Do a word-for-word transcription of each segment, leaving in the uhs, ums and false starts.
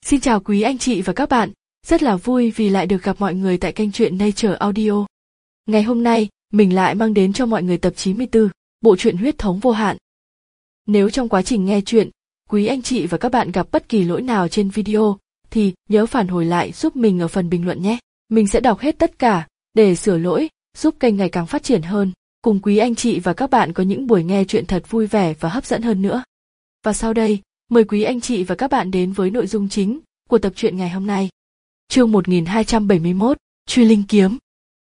Xin chào quý anh chị và các bạn, rất là vui vì lại được gặp mọi người tại kênh truyện Nature Audio. Ngày hôm nay, mình lại mang đến cho mọi người tập chín mươi tư, bộ truyện Huyết thống vô hạn. Nếu trong quá trình nghe truyện, quý anh chị và các bạn gặp bất kỳ lỗi nào trên video, thì nhớ phản hồi lại giúp mình ở phần bình luận nhé. Mình sẽ đọc hết tất cả, để sửa lỗi, giúp kênh ngày càng phát triển hơn, cùng quý anh chị và các bạn có những buổi nghe truyện thật vui vẻ và hấp dẫn hơn nữa. Và sau đây, mời quý anh chị và các bạn đến với nội dung chính của tập truyện ngày hôm nay. Chương một nghìn hai trăm bảy mươi mốt, Truy Linh Kiếm.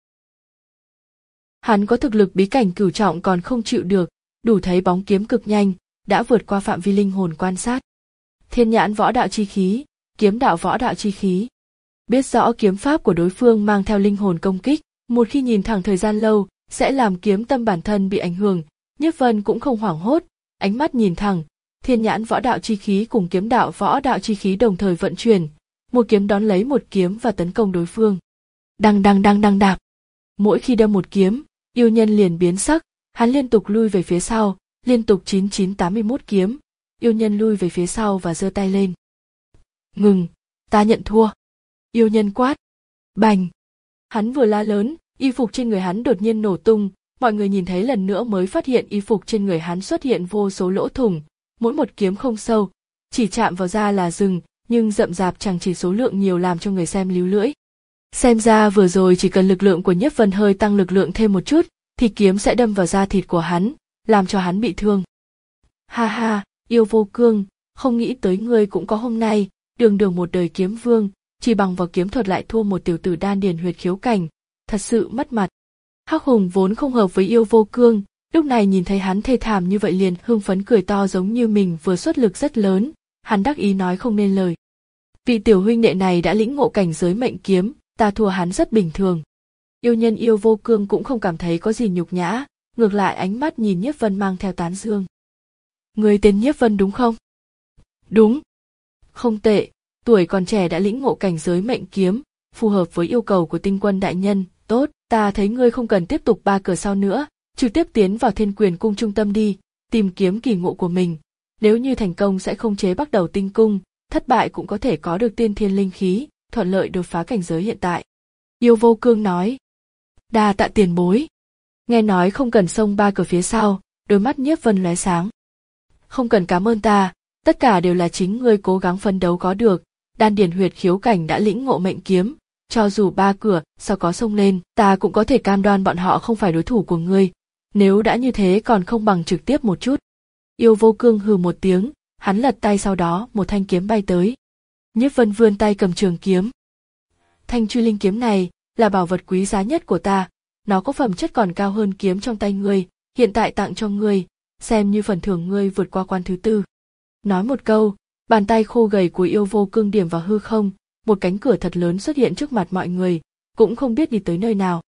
Hắn có thực lực bí cảnh cửu trọng còn không chịu được, đủ thấy bóng kiếm cực nhanh, đã vượt qua phạm vi linh hồn quan sát. Thiên nhãn võ đạo chi khí, kiếm đạo võ đạo chi khí. Biết rõ kiếm pháp của đối phương mang theo linh hồn công kích, một khi nhìn thẳng thời gian lâu, sẽ làm kiếm tâm bản thân bị ảnh hưởng. Nhiếp Vân cũng không hoảng hốt, ánh mắt nhìn thẳng, thiên nhãn võ đạo chi khí cùng kiếm đạo võ đạo chi khí đồng thời vận chuyển, một kiếm đón lấy một kiếm và tấn công đối phương. Đăng đăng đăng đăng đạp. Mỗi khi đâm một kiếm, yêu nhân liền biến sắc, hắn liên tục lui về phía sau, liên tục chín chín tám mươi mốt kiếm, yêu nhân lui về phía sau và giơ tay lên. Ngừng, ta nhận thua. Yêu nhân quát. Bành. Hắn vừa la lớn, y phục trên người hắn đột nhiên nổ tung, mọi người nhìn thấy lần nữa mới phát hiện y phục trên người hắn xuất hiện vô số lỗ thủng, mỗi một kiếm không sâu, chỉ chạm vào da là rừng, nhưng rậm rạp chẳng chỉ số lượng nhiều làm cho người xem líu lưỡi. Xem ra vừa rồi chỉ cần lực lượng của Nhiếp Vân hơi tăng lực lượng thêm một chút, thì kiếm sẽ đâm vào da thịt của hắn, làm cho hắn bị thương. Ha ha, Yêu Vô Cương, không nghĩ tới ngươi cũng có hôm nay, đường đường một đời kiếm vương, chỉ bằng vào kiếm thuật lại thua một tiểu tử đan điền huyệt khiếu cảnh, thật sự mất mặt. Hắc Hùng vốn không hợp với Yêu Vô Cương, lúc này nhìn thấy hắn thê thảm như vậy liền hưng phấn cười to giống như mình vừa xuất lực rất lớn, hắn đắc ý nói không nên lời. Vị tiểu huynh đệ này đã lĩnh ngộ cảnh giới mệnh kiếm, ta thua hắn rất bình thường. Yêu nhân Yêu Vô Cương cũng không cảm thấy có gì nhục nhã, ngược lại ánh mắt nhìn Nhiếp Vân mang theo tán dương. Người tên Nhiếp Vân đúng không? Đúng. Không tệ, tuổi còn trẻ đã lĩnh ngộ cảnh giới mệnh kiếm, phù hợp với yêu cầu của Tinh Quân đại nhân, tốt, ta thấy ngươi không cần tiếp tục ba cửa sau nữa, trực tiếp tiến vào Thiên Quyền cung trung tâm đi, tìm kiếm kỳ ngộ của mình, nếu như thành công sẽ không chế bắt đầu tinh cung, thất bại cũng có thể có được tiên thiên linh khí, thuận lợi đột phá cảnh giới hiện tại. Yêu Vô Cương nói. Đa tạ tiền bối. Nghe nói không cần xông ba cửa phía sau, đôi mắt Nhiếp Vân lóe sáng. Không cần cảm ơn ta, tất cả đều là chính ngươi cố gắng phấn đấu có được, đan điền huyệt khiếu cảnh đã lĩnh ngộ mệnh kiếm, cho dù ba cửa sau có xông lên, ta cũng có thể cam đoan bọn họ không phải đối thủ của ngươi, nếu đã như thế còn không bằng trực tiếp một chút. Yêu Vô Cương hừ một tiếng, hắn lật tay sau đó một thanh kiếm bay tới. Nhiếp Vân vươn tay cầm trường kiếm. Thanh Truy Linh kiếm này là bảo vật quý giá nhất của ta, nó có phẩm chất còn cao hơn kiếm trong tay ngươi, hiện tại tặng cho ngươi, xem như phần thưởng ngươi vượt qua quan thứ tư. Nói một câu, bàn tay khô gầy của Yêu Vô Cương điểm vào hư không, một cánh cửa thật lớn xuất hiện trước mặt mọi người, cũng không biết đi tới nơi nào.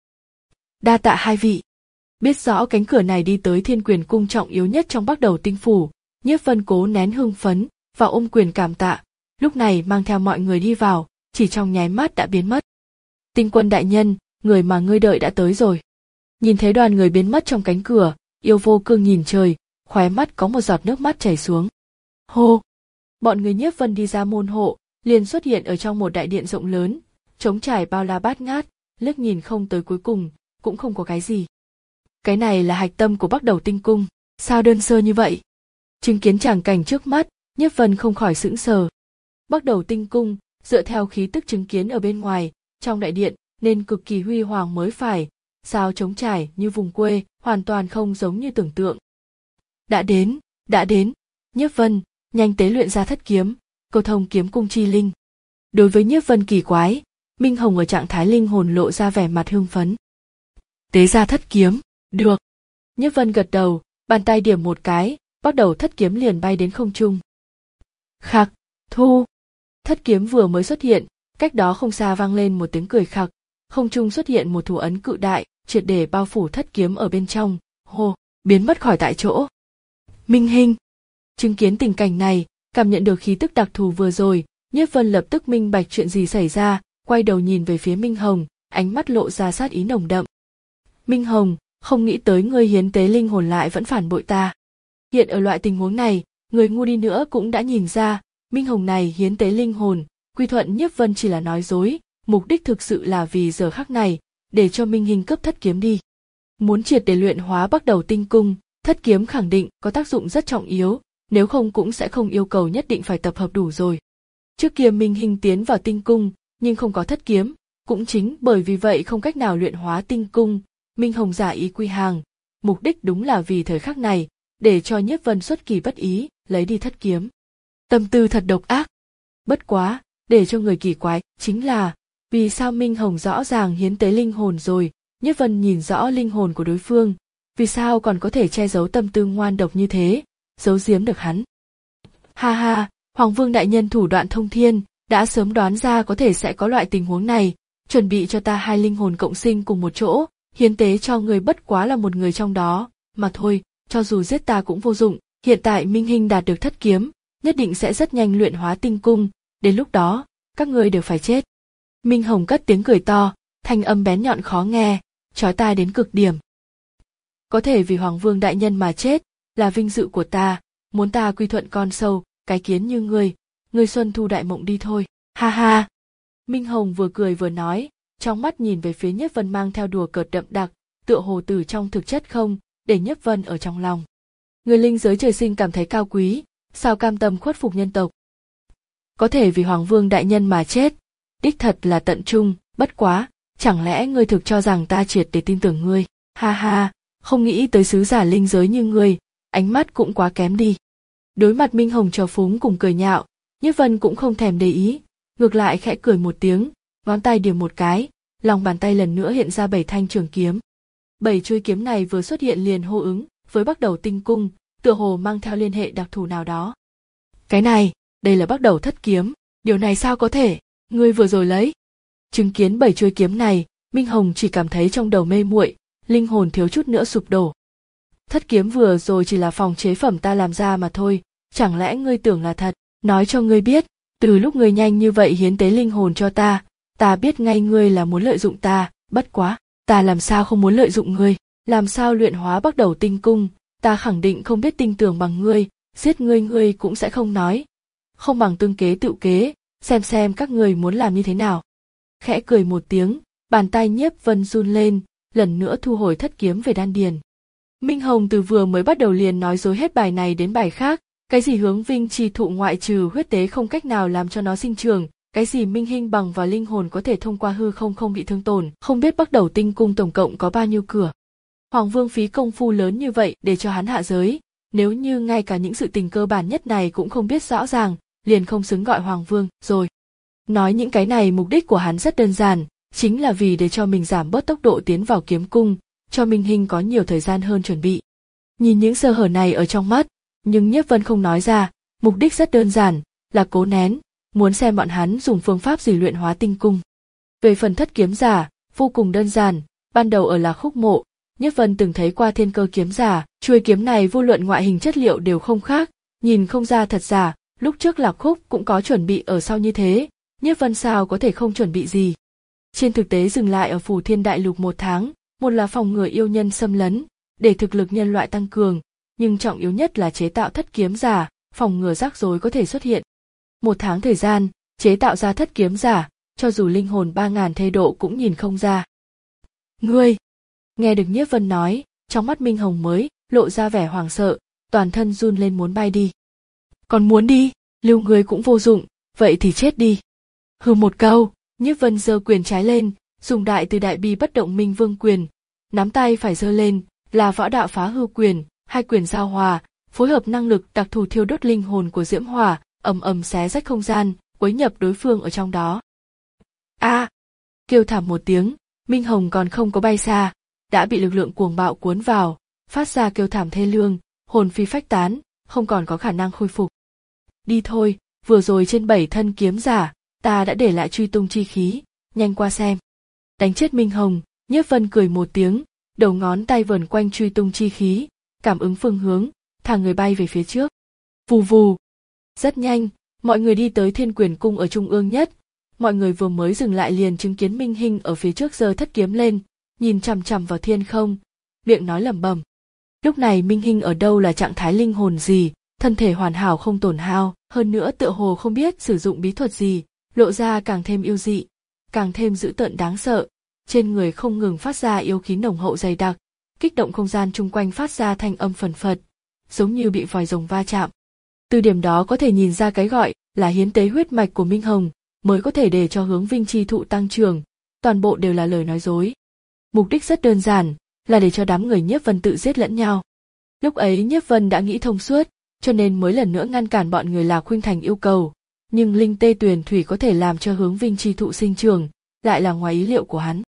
Đa tạ hai vị. Biết rõ cánh cửa này đi tới Thiên Quyền cung trọng yếu nhất trong Bắc Đầu Tinh phủ, Nhiếp Vân cố nén hưng phấn và ôm quyền cảm tạ, lúc này mang theo mọi người đi vào, chỉ trong nháy mắt đã biến mất. Tinh Quân đại nhân, người mà ngươi đợi đã tới rồi. Nhìn thấy đoàn người biến mất trong cánh cửa, Yêu Vô Cương nhìn trời, khóe mắt có một giọt nước mắt chảy xuống. Hô! Bọn người Nhiếp Vân đi ra môn hộ, liền xuất hiện ở trong một đại điện rộng lớn, trống trải bao la bát ngát, liếc nhìn không tới cuối cùng, cũng không có cái gì. Cái này là hạch tâm của Bắc Đầu Tinh cung, sao đơn sơ như vậy? Chứng kiến tràng cảnh trước mắt, Nhiếp Vân không khỏi sững sờ. Bắc Đầu Tinh cung, dựa theo khí tức chứng kiến ở bên ngoài, trong đại điện, nên cực kỳ huy hoàng mới phải, sao trống trải như vùng quê, hoàn toàn không giống như tưởng tượng. Đã đến, đã đến, Nhiếp Vân, nhanh tế luyện ra thất kiếm, cầu thông kiếm cung chi linh. Đối với Nhiếp Vân kỳ quái, Minh Hồng ở trạng thái linh hồn lộ ra vẻ mặt hưng phấn. Tế ra thất kiếm, được. Nhiếp Vân gật đầu, bàn tay điểm một cái, bắt đầu thất kiếm liền bay đến không trung. Khặc, thu. Thất kiếm vừa mới xuất hiện, cách đó không xa vang lên một tiếng cười khặc, không trung xuất hiện một thủ ấn cự đại, triệt để bao phủ thất kiếm ở bên trong, hô, biến mất khỏi tại chỗ. Minh Hinh. Chứng kiến tình cảnh này, cảm nhận được khí tức đặc thù vừa rồi, Nhiếp Vân lập tức minh bạch chuyện gì xảy ra, quay đầu nhìn về phía Minh Hồng, ánh mắt lộ ra sát ý nồng đậm. Minh Hồng, không nghĩ tới ngươi hiến tế linh hồn lại vẫn phản bội ta. Hiện ở loại tình huống này, người ngu đi nữa cũng đã nhìn ra, Minh Hồng này hiến tế linh hồn, quy thuận Nhiếp Vân chỉ là nói dối, mục đích thực sự là vì giờ khắc này, để cho Minh Hinh cướp thất kiếm đi. Muốn triệt để luyện hóa Bắc Đầu Tinh Cung, thất kiếm khẳng định có tác dụng rất trọng yếu, nếu không cũng sẽ không yêu cầu nhất định phải tập hợp đủ rồi. Trước kia Minh Hinh tiến vào tinh cung, nhưng không có thất kiếm, cũng chính bởi vì vậy không cách nào luyện hóa tinh cung, Minh Hồng giả ý quy hàng, mục đích đúng là vì thời khắc này, để cho Nhiếp Vân xuất kỳ bất ý, lấy đi thất kiếm. Tâm tư thật độc ác. Bất quá, để cho người kỳ quái, chính là, vì sao Minh Hồng rõ ràng hiến tế linh hồn rồi, Nhiếp Vân nhìn rõ linh hồn của đối phương, vì sao còn có thể che giấu tâm tư ngoan độc như thế, giấu giếm được hắn. Ha ha, Hoàng Vương đại nhân thủ đoạn thông thiên, đã sớm đoán ra có thể sẽ có loại tình huống này, chuẩn bị cho ta hai linh hồn cộng sinh cùng một chỗ, hiến tế cho người bất quá là một người trong đó, mà thôi, cho dù giết ta cũng vô dụng, hiện tại Minh Hinh đạt được thất kiếm, nhất định sẽ rất nhanh luyện hóa tinh cung, đến lúc đó, các ngươi đều phải chết. Minh Hồng cất tiếng cười to, thanh âm bén nhọn khó nghe, chói tai đến cực điểm. Có thể vì Hoàng Vương đại nhân mà chết, là vinh dự của ta, muốn ta quy thuận con sâu, cái kiến như ngươi, ngươi xuân thu đại mộng đi thôi, ha ha. Minh Hồng vừa cười vừa nói, trong mắt nhìn về phía Nhiếp Vân mang theo đùa cợt đậm đặc, tựa hồ từ trong thực chất không, để Nhiếp Vân ở trong lòng. Người linh giới trời sinh cảm thấy cao quý, sao cam tâm khuất phục nhân tộc. Có thể vì Hoàng Vương đại nhân mà chết, đích thật là tận trung, bất quá, chẳng lẽ ngươi thực cho rằng ta triệt để tin tưởng ngươi, ha ha, không nghĩ tới sứ giả linh giới như ngươi, ánh mắt cũng quá kém đi. Đối mặt Minh Hồng trào phúng cùng cười nhạo, Nhiếp Vân cũng không thèm để ý, ngược lại khẽ cười một tiếng, ngón tay điểm một cái, lòng bàn tay lần nữa hiện ra bảy thanh trường kiếm. Bảy chuôi kiếm này vừa xuất hiện liền hô ứng với Bắc Đầu Tinh Cung, tựa hồ mang theo liên hệ đặc thù nào đó. Cái này, đây là Bắc Đầu thất kiếm, điều này sao có thể, ngươi vừa rồi lấy. Chứng kiến bảy chuôi kiếm này, Minh Hồng chỉ cảm thấy trong đầu mê muội, linh hồn thiếu chút nữa sụp đổ. Thất kiếm vừa rồi chỉ là phòng chế phẩm ta làm ra mà thôi, chẳng lẽ ngươi tưởng là thật, nói cho ngươi biết, từ lúc ngươi nhanh như vậy hiến tế linh hồn cho ta, ta biết ngay ngươi là muốn lợi dụng ta, bất quá, ta làm sao không muốn lợi dụng ngươi, làm sao luyện hóa Bắc Đầu Tinh Cung, ta khẳng định không biết tinh tường bằng ngươi, giết ngươi ngươi cũng sẽ không nói. Không bằng tương kế tự kế, xem xem các ngươi muốn làm như thế nào. Khẽ cười một tiếng, bàn tay Nhiếp Vân run lên, lần nữa thu hồi thất kiếm về đan điền. Minh Hồng từ vừa mới bắt đầu liền nói dối hết bài này đến bài khác, cái gì hướng vinh chi thụ ngoại trừ huyết tế không cách nào làm cho nó sinh trưởng, cái gì Minh Hinh bằng và linh hồn có thể thông qua hư không không bị thương tổn, không biết Bắc Đầu Tinh Cung tổng cộng có bao nhiêu cửa. Hoàng Vương phí công phu lớn như vậy để cho hắn hạ giới, nếu như ngay cả những sự tình cơ bản nhất này cũng không biết rõ ràng, liền không xứng gọi Hoàng Vương rồi. Nói những cái này mục đích của hắn rất đơn giản, chính là vì để cho mình giảm bớt tốc độ tiến vào kiếm cung, cho Minh Hinh có nhiều thời gian hơn chuẩn bị. Nhìn những sơ hở này ở trong mắt, nhưng Nhiếp Vân không nói ra, mục đích rất đơn giản, là cố nén, muốn xem bọn hắn dùng phương pháp gì luyện hóa tinh cung. Về phần thất kiếm giả, vô cùng đơn giản, ban đầu ở Lạc Khúc Mộ, Nhiếp Vân từng thấy qua thiên cơ kiếm giả, chuôi kiếm này vô luận ngoại hình chất liệu đều không khác, nhìn không ra thật giả, lúc trước Lạc Khúc cũng có chuẩn bị ở sau như thế, Nhiếp Vân sao có thể không chuẩn bị gì. Trên thực tế dừng lại ở Phù Thiên Đại Lục một tháng, một là phòng ngừa yêu nhân xâm lấn, để thực lực nhân loại tăng cường, nhưng trọng yếu nhất là chế tạo thất kiếm giả, phòng ngừa rắc rối có thể xuất hiện. Một tháng thời gian, chế tạo ra thất kiếm giả, cho dù linh hồn ba ngàn thê độ cũng nhìn không ra. Ngươi! Nghe được Nhiếp Vân nói, trong mắt Minh Hồng mới lộ ra vẻ hoảng sợ, toàn thân run lên muốn bay đi. Còn muốn đi, lưu ngươi cũng vô dụng, vậy thì chết đi. Hừ một câu, Nhiếp Vân giơ quyền trái lên, dùng đại từ đại bi bất động minh vương quyền, nắm tay phải giơ lên, là võ đạo phá hư quyền, hai quyền giao hòa, phối hợp năng lực đặc thù thiêu đốt linh hồn của diễm hỏa, ầm ầm xé rách không gian, quấy nhập đối phương ở trong đó. A! À, kêu thảm một tiếng, Minh Hồng còn không có bay xa, đã bị lực lượng cuồng bạo cuốn vào, phát ra kêu thảm thê lương, hồn phi phách tán, không còn có khả năng khôi phục. Đi thôi, vừa rồi trên bảy thân kiếm giả, ta đã để lại truy tung chi khí, nhanh qua xem. Đánh chết Minh Hồng, Nhiếp Vân cười một tiếng, đầu ngón tay vờn quanh truy tung chi khí, cảm ứng phương hướng, thả người bay về phía trước. Vù vù. Rất nhanh, mọi người đi tới Thiên Quyền Cung ở trung ương nhất. Mọi người vừa mới dừng lại liền chứng kiến Minh Hinh ở phía trước giơ thất kiếm lên, nhìn chằm chằm vào thiên không, miệng nói lẩm bẩm. Lúc này Minh Hinh ở đâu là trạng thái linh hồn gì, thân thể hoàn hảo không tổn hao, hơn nữa tựa hồ không biết sử dụng bí thuật gì, lộ ra càng thêm yêu dị, càng thêm dữ tợn đáng sợ, trên người không ngừng phát ra yêu khí nồng hậu dày đặc, kích động không gian chung quanh phát ra thanh âm phần phật, giống như bị vòi rồng va chạm. Từ điểm đó có thể nhìn ra cái gọi là hiến tế huyết mạch của Minh Hồng mới có thể để cho hướng vinh chi thụ tăng trưởng, toàn bộ đều là lời nói dối. Mục đích rất đơn giản, là để cho đám người Nhiếp Vân tự giết lẫn nhau. Lúc ấy Nhiếp Vân đã nghĩ thông suốt, cho nên mới lần nữa ngăn cản bọn người Lạc Khuynh Thành yêu cầu, nhưng linh tê tuyền thủy có thể làm cho hướng vinh chi thụ sinh trưởng, lại là ngoài ý liệu của hắn.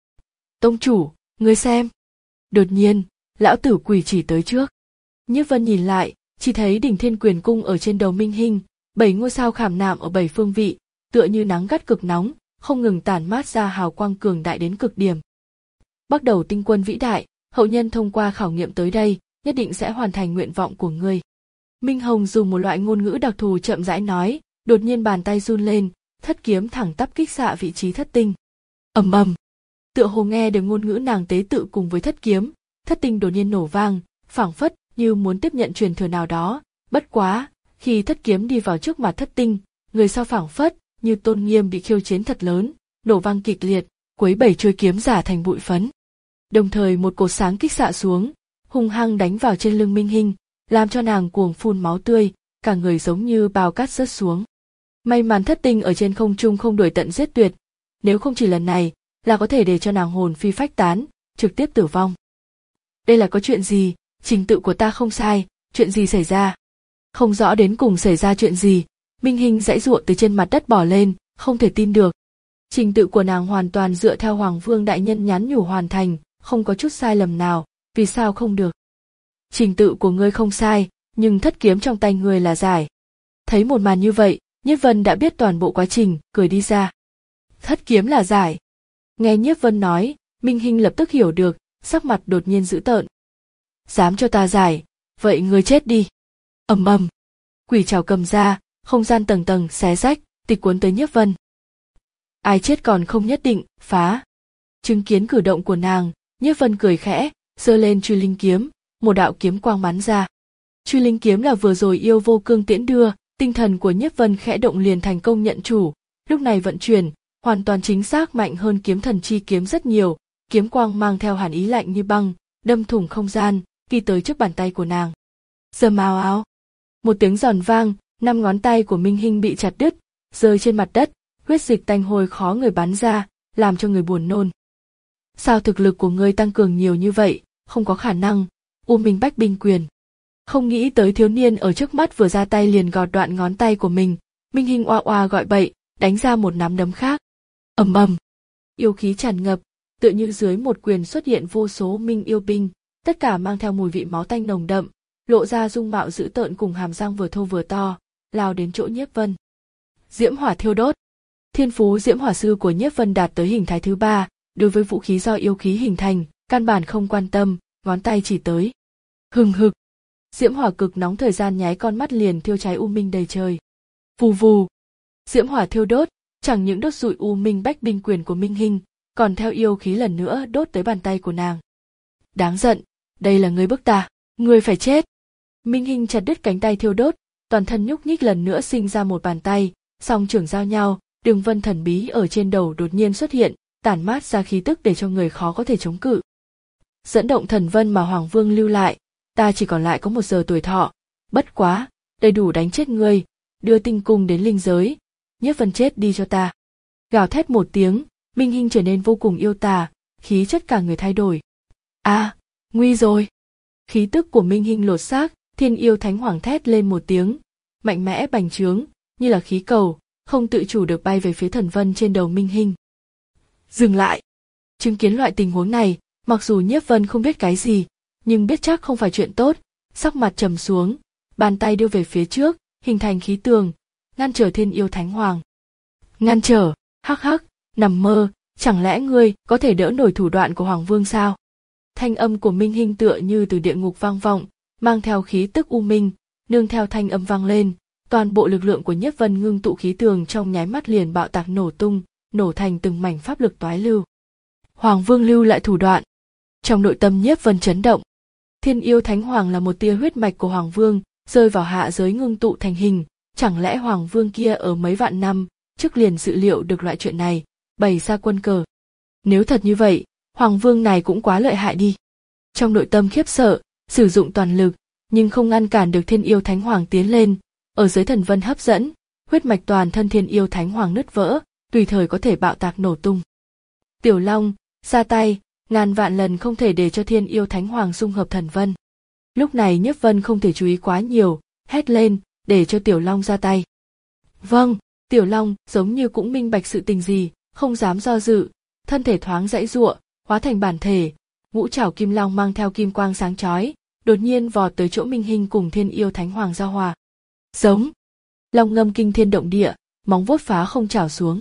Tông chủ, ngươi xem. Đột nhiên, lão tử quỷ chỉ tới trước. Nhiếp Vân nhìn lại, chỉ thấy đỉnh Thiên Quyền cung ở trên đầu Minh Hinh, bảy ngôi sao khảm nạm ở bảy phương vị, tựa như nắng gắt cực nóng, không ngừng tản mát ra hào quang cường đại đến cực điểm. Bắt đầu tinh quân vĩ đại, hậu nhân thông qua khảo nghiệm tới đây, nhất định sẽ hoàn thành nguyện vọng của ngươi. Minh Hồng dùng một loại ngôn ngữ đặc thù chậm rãi nói, đột nhiên bàn tay run lên, thất kiếm thẳng tắp kích xạ vị trí thất tinh. Ầm ầm. Tựa hồ nghe được ngôn ngữ nàng tế tự cùng với thất kiếm, thất tinh đột nhiên nổ vang, phảng phất như muốn tiếp nhận truyền thừa nào đó. Bất quá, khi thất kiếm đi vào trước mặt thất tinh, người sau phảng phất như tôn nghiêm bị khiêu chiến thật lớn, nổ vang kịch liệt, quấy bảy chuôi kiếm giả thành bụi phấn. Đồng thời một cột sáng kích xạ xuống, hung hăng đánh vào trên lưng Minh Hinh, làm cho nàng cuồng phun máu tươi, cả người giống như bao cát rớt xuống. May mắn thất tinh ở trên không trung không đuổi tận giết tuyệt, nếu không chỉ lần này là có thể để cho nàng hồn phi phách tán, trực tiếp tử vong. Đây là có chuyện gì? Trình tự của ta không sai, chuyện gì xảy ra? Không rõ đến cùng xảy ra chuyện gì, Minh Hinh giãy giụa từ trên mặt đất bò lên, không thể tin được. Trình tự của nàng hoàn toàn dựa theo Hoàng Vương đại nhân nhắn nhủ hoàn thành, không có chút sai lầm nào, vì sao không được? Trình tự của ngươi không sai, nhưng thất kiếm trong tay ngươi là giải. Thấy một màn như vậy, Nhiếp Vân đã biết toàn bộ quá trình, cười đi ra. Thất kiếm là giải. Nghe Nhiếp Vân nói, Minh Hinh lập tức hiểu được, sắc mặt đột nhiên dữ tợn. Dám cho ta giải, vậy ngươi chết đi. Ầm ầm. Quỷ trảo cầm ra, không gian tầng tầng xé rách, tịch cuốn tới Nhiếp Vân. Ai chết còn không nhất định, phá. Chứng kiến cử động của nàng, Nhiếp Vân cười khẽ, giơ lên truy linh kiếm, một đạo kiếm quang bắn ra. Truy linh kiếm là vừa rồi yêu vô cương tiễn đưa, tinh thần của Nhiếp Vân khẽ động liền thành công nhận chủ, lúc này vận chuyển, hoàn toàn chính xác mạnh hơn kiếm thần chi kiếm rất nhiều, kiếm quang mang theo hàn ý lạnh như băng, đâm thủng không gian, ghi tới trước bàn tay của nàng. Rầm ào ào. Một tiếng giòn vang, năm ngón tay của Minh Hinh bị chặt đứt, rơi trên mặt đất, huyết dịch tanh hôi khó người bắn ra, làm cho người buồn nôn. Sao thực lực của ngươi tăng cường nhiều như vậy, không có khả năng, U Minh Bách Binh Quyền. Không nghĩ tới thiếu niên ở trước mắt vừa ra tay liền gọt đoạn ngón tay của mình, Minh Hinh oa oa gọi bậy, đánh ra một nắm đấm khác. Ầm ầm. Yêu khí tràn ngập, tựa như dưới một quyền xuất hiện vô số minh yêu binh, tất cả mang theo mùi vị máu tanh nồng đậm, lộ ra dung mạo dữ tợn cùng hàm răng vừa thô vừa to, lao đến chỗ Nhiếp Vân. Diễm hỏa thiêu đốt. Thiên phú diễm hỏa sư của Nhiếp Vân đạt tới hình thái thứ ba, đối với vũ khí do yêu khí hình thành, căn bản không quan tâm, ngón tay chỉ tới. Hừng hực. Diễm hỏa cực nóng thời gian nháy con mắt liền thiêu cháy u minh đầy trời. Vù vù. Diễm hỏa thiêu đốt, chẳng những đốt rụi U Minh Bách Binh Quyền của Minh Hinh, còn theo yêu khí lần nữa đốt tới bàn tay của nàng. Đáng giận, đây là ngươi bức ta, ngươi phải chết. Minh Hinh chặt đứt cánh tay thiêu đốt, toàn thân nhúc nhích lần nữa sinh ra một bàn tay, song trưởng giao nhau, đường vân thần bí ở trên đầu đột nhiên xuất hiện, tản mát ra khí tức để cho người khó có thể chống cự. Dẫn động thần vân mà Hoàng Vương lưu lại, ta chỉ còn lại có một giờ tuổi thọ, bất quá, đầy đủ đánh chết ngươi, đưa tinh cung đến linh giới, Nhiếp Vân chết đi cho ta. Gào thét một tiếng, Minh Hinh trở nên vô cùng yêu tà, khí chất cả người thay đổi. A, à, nguy rồi. Khí tức của Minh Hinh lột xác, thiên yêu thánh hoàng thét lên một tiếng, mạnh mẽ bành trướng, như là khí cầu, không tự chủ được bay về phía thần vân trên đầu Minh Hinh. Dừng lại. Chứng kiến loại tình huống này, mặc dù Nhiếp Vân không biết cái gì, nhưng biết chắc không phải chuyện tốt, sắc mặt trầm xuống, bàn tay đưa về phía trước, hình thành khí tường, ngăn trở thiên yêu thánh hoàng. Ngăn trở, hắc hắc, nằm mơ, chẳng lẽ ngươi có thể đỡ nổi thủ đoạn của Hoàng Vương sao? Thanh âm của Minh Hinh tựa như từ địa ngục vang vọng, mang theo khí tức u minh, nương theo thanh âm vang lên, toàn bộ lực lượng của Nhiếp Vân ngưng tụ khí tường trong nháy mắt liền bạo tạc nổ tung, nổ thành từng mảnh pháp lực toái lưu. Hoàng Vương lưu lại thủ đoạn. Trong nội tâm Nhiếp Vân chấn động. Thiên yêu thánh hoàng là một tia huyết mạch của Hoàng Vương, rơi vào hạ giới ngưng tụ thành hình, chẳng lẽ Hoàng Vương kia ở mấy vạn năm, trước liền dự liệu được loại chuyện này, bày ra quân cờ. Nếu thật như vậy, Hoàng Vương này cũng quá lợi hại đi. Trong nội tâm khiếp sợ, sử dụng toàn lực, nhưng không ngăn cản được Thiên Yêu Thánh Hoàng tiến lên, ở dưới thần vân hấp dẫn, huyết mạch toàn thân Thiên Yêu Thánh Hoàng nứt vỡ, tùy thời có thể bạo tạc nổ tung. Tiểu Long, ra tay, ngàn vạn lần không thể để cho Thiên Yêu Thánh Hoàng dung hợp thần vân. Lúc này Nhiếp Vân không thể chú ý quá nhiều, hét lên, để cho Tiểu Long ra tay. Vâng, Tiểu Long giống như cũng minh bạch sự tình gì, không dám do dự, thân thể thoáng giãy giụa, hóa thành bản thể, ngũ trảo kim long mang theo kim quang sáng chói, đột nhiên vọt tới chỗ Minh Hinh cùng Thiên Yêu Thánh Hoàng giao hòa. Giống, long ngâm kinh thiên động địa, móng vuốt phá không trảo xuống.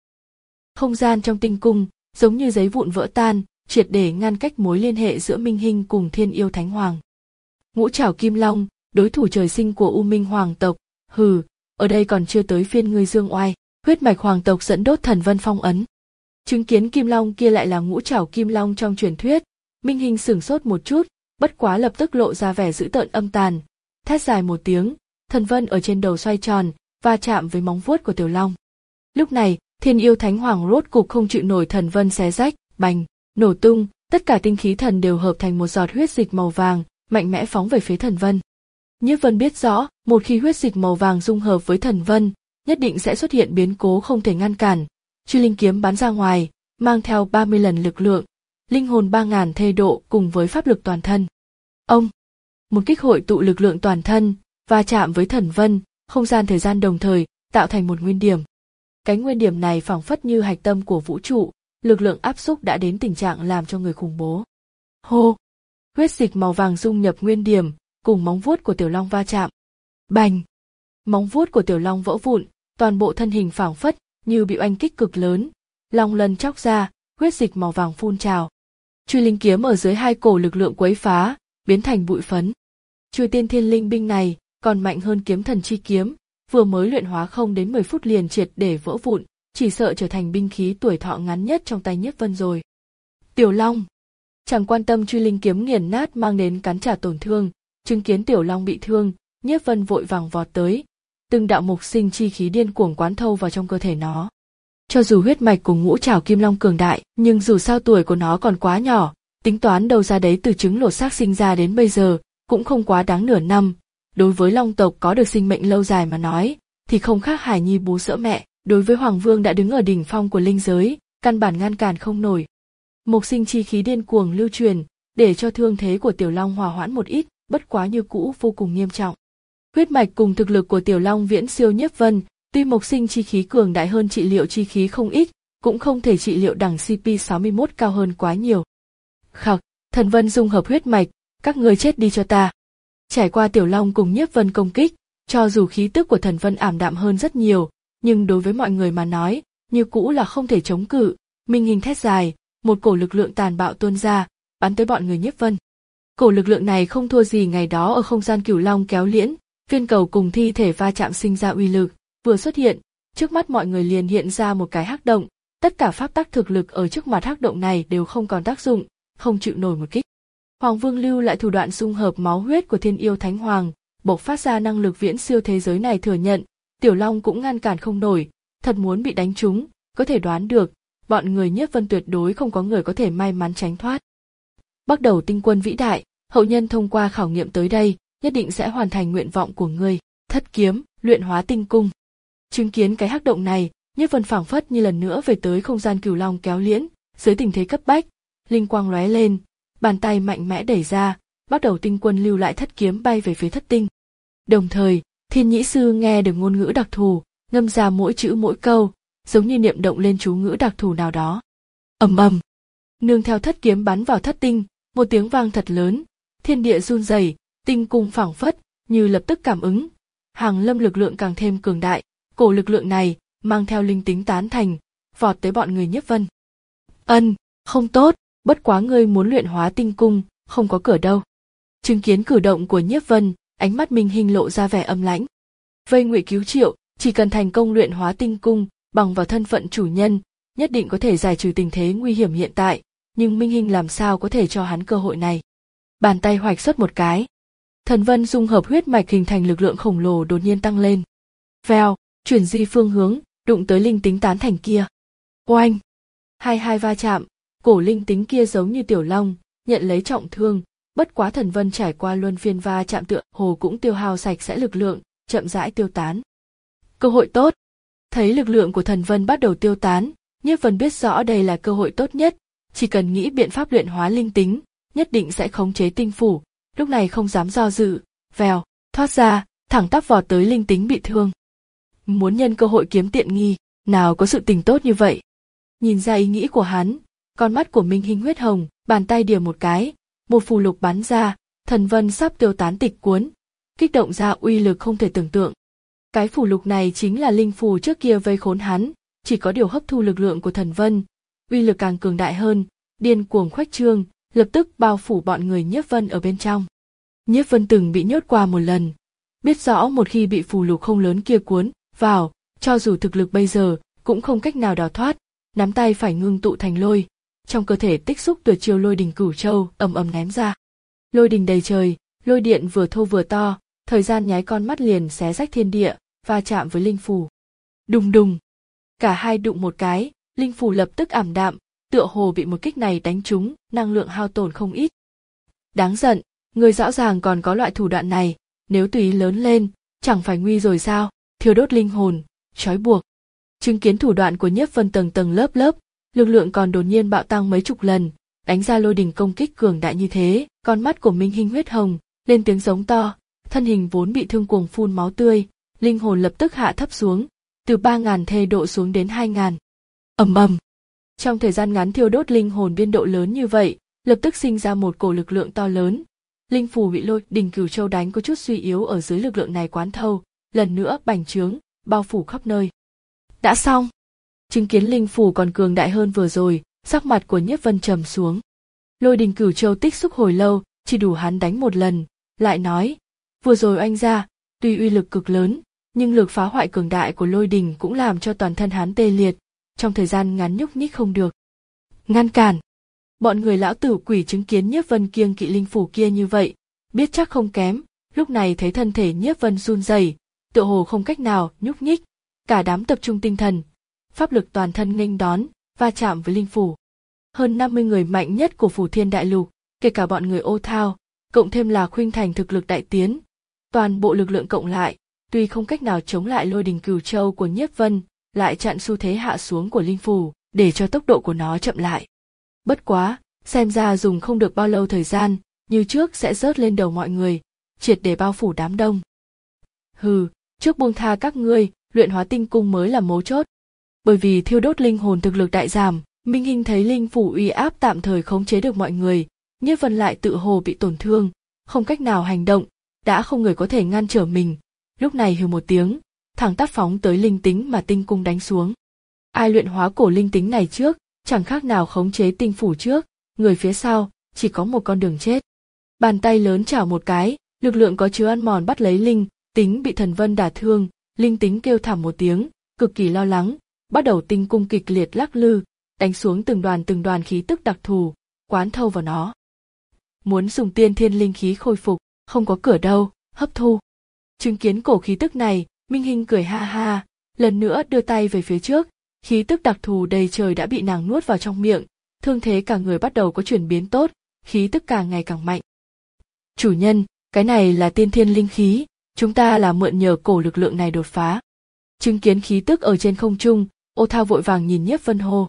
Không gian trong tinh cung giống như giấy vụn vỡ tan, triệt để ngăn cách mối liên hệ giữa Minh Hinh cùng Thiên Yêu Thánh Hoàng. Ngũ trảo kim long, đối thủ trời sinh của U Minh Hoàng tộc, hừ, ở đây còn chưa tới phiên ngươi dương oai. Huyết mạch hoàng tộc dẫn đốt thần vân phong ấn. Chứng kiến kim long kia lại là ngũ trảo kim long trong truyền thuyết, Minh Hinh sửng sốt một chút, bất quá lập tức lộ ra vẻ dữ tợn âm tàn, thét dài một tiếng, thần vân ở trên đầu xoay tròn, va chạm với móng vuốt của Tiểu Long. Lúc này, Thiên Yêu Thánh Hoàng rốt cục không chịu nổi thần vân xé rách, bành, nổ tung, tất cả tinh khí thần đều hợp thành một giọt huyết dịch màu vàng, mạnh mẽ phóng về phía thần vân. Nhiếp Vân biết rõ, một khi huyết dịch màu vàng dung hợp với thần vân, nhất định sẽ xuất hiện biến cố không thể ngăn cản. Truy linh kiếm bắn ra ngoài, mang theo ba mươi lần lực lượng, linh hồn ba ngàn thê độ cùng với pháp lực toàn thân. Ông, một kích hội tụ lực lượng toàn thân, va chạm với thần vân, không gian thời gian đồng thời, tạo thành một nguyên điểm. Cái nguyên điểm này phảng phất như hạch tâm của vũ trụ, lực lượng áp xúc đã đến tình trạng làm cho người khủng bố. Hô, huyết dịch màu vàng dung nhập nguyên điểm, cùng móng vuốt của Tiểu Long va chạm. Bành, móng vuốt của Tiểu Long vỡ vụn, toàn bộ thân hình phảng phất như bị oanh kích cực lớn, long lân chóc ra, huyết dịch màu vàng phun trào. Truy linh kiếm ở dưới hai cổ lực lượng quấy phá, biến thành bụi phấn. Chuôi tiên thiên linh binh này còn mạnh hơn kiếm thần chi kiếm, vừa mới luyện hóa không đến mười phút liền triệt để vỡ vụn, chỉ sợ trở thành binh khí tuổi thọ ngắn nhất trong tay Nhiếp Vân rồi. Tiểu Long, chẳng quan tâm truy linh kiếm nghiền nát mang đến cắn trả tổn thương, chứng kiến Tiểu Long bị thương, Nhiếp Vân vội vàng vọt tới, từng đạo mục sinh chi khí điên cuồng quán thâu vào trong cơ thể nó. Cho dù huyết mạch của ngũ trảo kim long cường đại, nhưng dù sao tuổi của nó còn quá nhỏ, tính toán đầu ra đấy từ trứng lột xác sinh ra đến bây giờ, cũng không quá đáng nửa năm. Đối với long tộc có được sinh mệnh lâu dài mà nói, thì không khác hài nhi bú sữa mẹ. Đối với Hoàng Vương đã đứng ở đỉnh phong của linh giới, căn bản ngăn cản không nổi. Mục sinh chi khí điên cuồng lưu truyền, để cho thương thế của Tiểu Long hòa hoãn một ít, bất quá như cũ vô cùng nghiêm trọng. Huyết mạch cùng thực lực của Tiểu Long viễn siêu Nhiếp Vân, tuy mộc sinh chi khí cường đại hơn trị liệu chi khí không ít, cũng không thể trị liệu đẳng xê pê sáu mươi mốt cao hơn quá nhiều. Khặc, thần vân dung hợp huyết mạch, các người chết đi cho ta. Trải qua Tiểu Long cùng Nhiếp Vân công kích, cho dù khí tức của thần vân ảm đạm hơn rất nhiều, nhưng đối với mọi người mà nói, như cũ là không thể chống cự. Minh Hinh thét dài, một cổ lực lượng tàn bạo tuôn ra, bắn tới bọn người Nhiếp Vân. Cổ lực lượng này không thua gì ngày đó ở không gian Cửu Long kéo liễn, viên cầu cùng thi thể va chạm sinh ra uy lực, vừa xuất hiện, trước mắt mọi người liền hiện ra một cái hắc động, tất cả pháp tắc thực lực ở trước mặt hắc động này đều không còn tác dụng, không chịu nổi một kích. Hoàng Vương lưu lại thủ đoạn dung hợp máu huyết của Thiên Yêu Thánh Hoàng, bộc phát ra năng lực viễn siêu thế giới này thừa nhận, Tiểu Long cũng ngăn cản không nổi, thật muốn bị đánh trúng, có thể đoán được, bọn người Nhiếp Vân tuyệt đối không có người có thể may mắn tránh thoát. Bắt đầu tinh quân vĩ đại, hậu nhân thông qua khảo nghiệm tới đây, nhất định sẽ hoàn thành nguyện vọng của ngươi. Thất kiếm, luyện hóa tinh cung. Chứng kiến cái hắc động này, Nhiếp Vân phảng phất như lần nữa về tới không gian Cửu Long kéo liễn, dưới tình thế cấp bách, linh quang lóe lên, bàn tay mạnh mẽ đẩy ra, bắt đầu tinh quân lưu lại thất kiếm bay về phía thất tinh. Đồng thời, Thiên Nhĩ Sư nghe được ngôn ngữ đặc thù, ngâm ra mỗi chữ mỗi câu, giống như niệm động lên chú ngữ đặc thù nào đó. Ầm ầm, nương theo thất kiếm bắn vào thất tinh, một tiếng vang thật lớn, thiên địa run rẩy, tinh cung phảng phất như lập tức cảm ứng, hàng lâm lực lượng càng thêm cường đại, cổ lực lượng này mang theo linh tính tán thành, vọt tới bọn người Nhiếp Vân. Ân, không tốt, bất quá ngươi muốn luyện hóa tinh cung, không có cửa đâu. Chứng kiến cử động của Nhiếp Vân, ánh mắt Minh Hinh lộ ra vẻ âm lãnh. Vây ngụy cứu triệu, chỉ cần thành công luyện hóa tinh cung, bằng vào thân phận chủ nhân, nhất định có thể giải trừ tình thế nguy hiểm hiện tại, nhưng Minh Hinh làm sao có thể cho hắn cơ hội này. Bàn tay hoạch xuất một cái. Thần vân dung hợp huyết mạch hình thành lực lượng khổng lồ đột nhiên tăng lên. Vèo, chuyển di phương hướng, đụng tới linh tính tán thành kia. Oanh! Hai hai va chạm, cổ linh tính kia giống như tiểu long, nhận lấy trọng thương, bất quá thần vân trải qua luân phiên va chạm tựa hồ cũng tiêu hao sạch sẽ lực lượng, chậm rãi tiêu tán. Cơ hội tốt! Thấy lực lượng của thần vân bắt đầu tiêu tán, Nhiếp Vân biết rõ đây là cơ hội tốt nhất, chỉ cần nghĩ biện pháp luyện hóa linh tính, nhất định sẽ khống chế tinh phủ, lúc này không dám do dự, vèo, thoát ra, thẳng tắp vọt tới linh tính bị thương. Muốn nhân cơ hội kiếm tiện nghi, nào có sự tình tốt như vậy. Nhìn ra ý nghĩ của hắn, con mắt của Minh Hinh huyết hồng, bàn tay điểm một cái, một phù lục bắn ra, thần vân sắp tiêu tán tịch cuốn, kích động ra uy lực không thể tưởng tượng. Cái phù lục này chính là linh phù trước kia vây khốn hắn, chỉ có điều hấp thu lực lượng của thần vân, uy lực càng cường đại hơn, điên cuồng khuếch trương, lập tức bao phủ bọn người Nhiếp Vân ở bên trong. Nhiếp Vân từng bị nhốt qua một lần, biết rõ một khi bị phù lục không lớn kia cuốn vào, cho dù thực lực bây giờ cũng không cách nào đào thoát, nắm tay phải ngưng tụ thành lôi, trong cơ thể tích xúc tuyệt chiêu lôi đình cửu châu ầm ầm ném ra. Lôi đình đầy trời, lôi điện vừa thô vừa to, thời gian nháy con mắt liền xé rách thiên địa, va chạm với linh phù. Đùng đùng, cả hai đụng một cái, linh phù lập tức ảm đạm, tựa hồ bị một kích này đánh trúng, năng lượng hao tổn không ít. Đáng giận, người rõ ràng còn có loại thủ đoạn này, nếu tùy ý lớn lên, chẳng phải nguy rồi sao? Thiêu đốt linh hồn, trói buộc. Chứng kiến thủ đoạn của Nhiếp Vân tầng tầng lớp lớp, lực lượng còn đột nhiên bạo tăng mấy chục lần, đánh ra lôi đình công kích cường đại như thế, con mắt của Minh Hinh huyết hồng, lên tiếng giống to, thân hình vốn bị thương cuồng phun máu tươi, linh hồn lập tức hạ thấp xuống, từ ba ngàn thê độ xuống đến hai ngàn. Ầm ầm. Trong thời gian ngắn thiêu đốt linh hồn biên độ lớn như vậy, lập tức sinh ra một cổ lực lượng to lớn. Linh phù bị lôi đình cửu châu đánh có chút suy yếu ở dưới lực lượng này quán thâu, lần nữa bành trướng, bao phủ khắp nơi. Đã xong. Chứng kiến linh phù còn cường đại hơn vừa rồi, sắc mặt của Nhiếp Vân trầm xuống. Lôi đình cửu châu tích xúc hồi lâu, chỉ đủ hắn đánh một lần, lại nói, vừa rồi oanh ra, tuy uy lực cực lớn, nhưng lực phá hoại cường đại của lôi đình cũng làm cho toàn thân hắn tê liệt, trong thời gian ngắn nhúc nhích không được. Ngăn cản. Bọn người lão tử quỷ chứng kiến Nhiếp Vân kiêng kỵ linh phủ kia như vậy, biết chắc không kém, lúc này thấy thân thể Nhiếp Vân run rẩy, tựa hồ không cách nào nhúc nhích, cả đám tập trung tinh thần, pháp lực toàn thân nghênh đón, va chạm với linh phủ. Hơn năm mươi người mạnh nhất của Phủ Thiên Đại Lục, kể cả bọn người Ô Thao, cộng thêm là Khuynh Thành thực lực đại tiến, toàn bộ lực lượng cộng lại, tuy không cách nào chống lại lôi đình cửu châu của Nhiếp Vân, lại chặn xu thế hạ xuống của linh phủ, để cho tốc độ của nó chậm lại. Bất quá, xem ra dùng không được bao lâu thời gian, như trước sẽ rớt lên đầu mọi người, triệt để bao phủ đám đông. Hừ, trước buông tha các ngươi, luyện hóa tinh cung mới là mấu chốt. Bởi vì thiêu đốt linh hồn thực lực đại giảm, Minh Hinh thấy linh phủ uy áp tạm thời khống chế được mọi người, Nhiếp Vân lại tự hồ bị tổn thương, không cách nào hành động, đã không người có thể ngăn trở mình. Lúc này hừ một tiếng, thẳng tắp phóng tới linh tính mà tinh cung đánh xuống. Ai luyện hóa cổ linh tính này trước, chẳng khác nào khống chế tinh phủ trước, người phía sau chỉ có một con đường chết. Bàn tay lớn chảo một cái, lực lượng có chứa ăn mòn bắt lấy linh tính bị thần vân đả thương, linh tính kêu thảm một tiếng, cực kỳ lo lắng, bắt đầu tinh cung kịch liệt lắc lư, đánh xuống từng đoàn từng đoàn khí tức đặc thù, quán thâu vào nó. Muốn dùng tiên thiên linh khí khôi phục, không có cửa đâu, hấp thu. Chứng kiến cổ khí tức này, Minh Hinh cười ha ha, lần nữa đưa tay về phía trước, khí tức đặc thù đầy trời đã bị nàng nuốt vào trong miệng, thương thế cả người bắt đầu có chuyển biến tốt, khí tức càng ngày càng mạnh. Chủ nhân, cái này là tiên thiên linh khí, chúng ta là mượn nhờ cổ lực lượng này đột phá. Chứng kiến khí tức ở trên không trung, Ô Thao vội vàng nhìn Nhiếp Vân hô.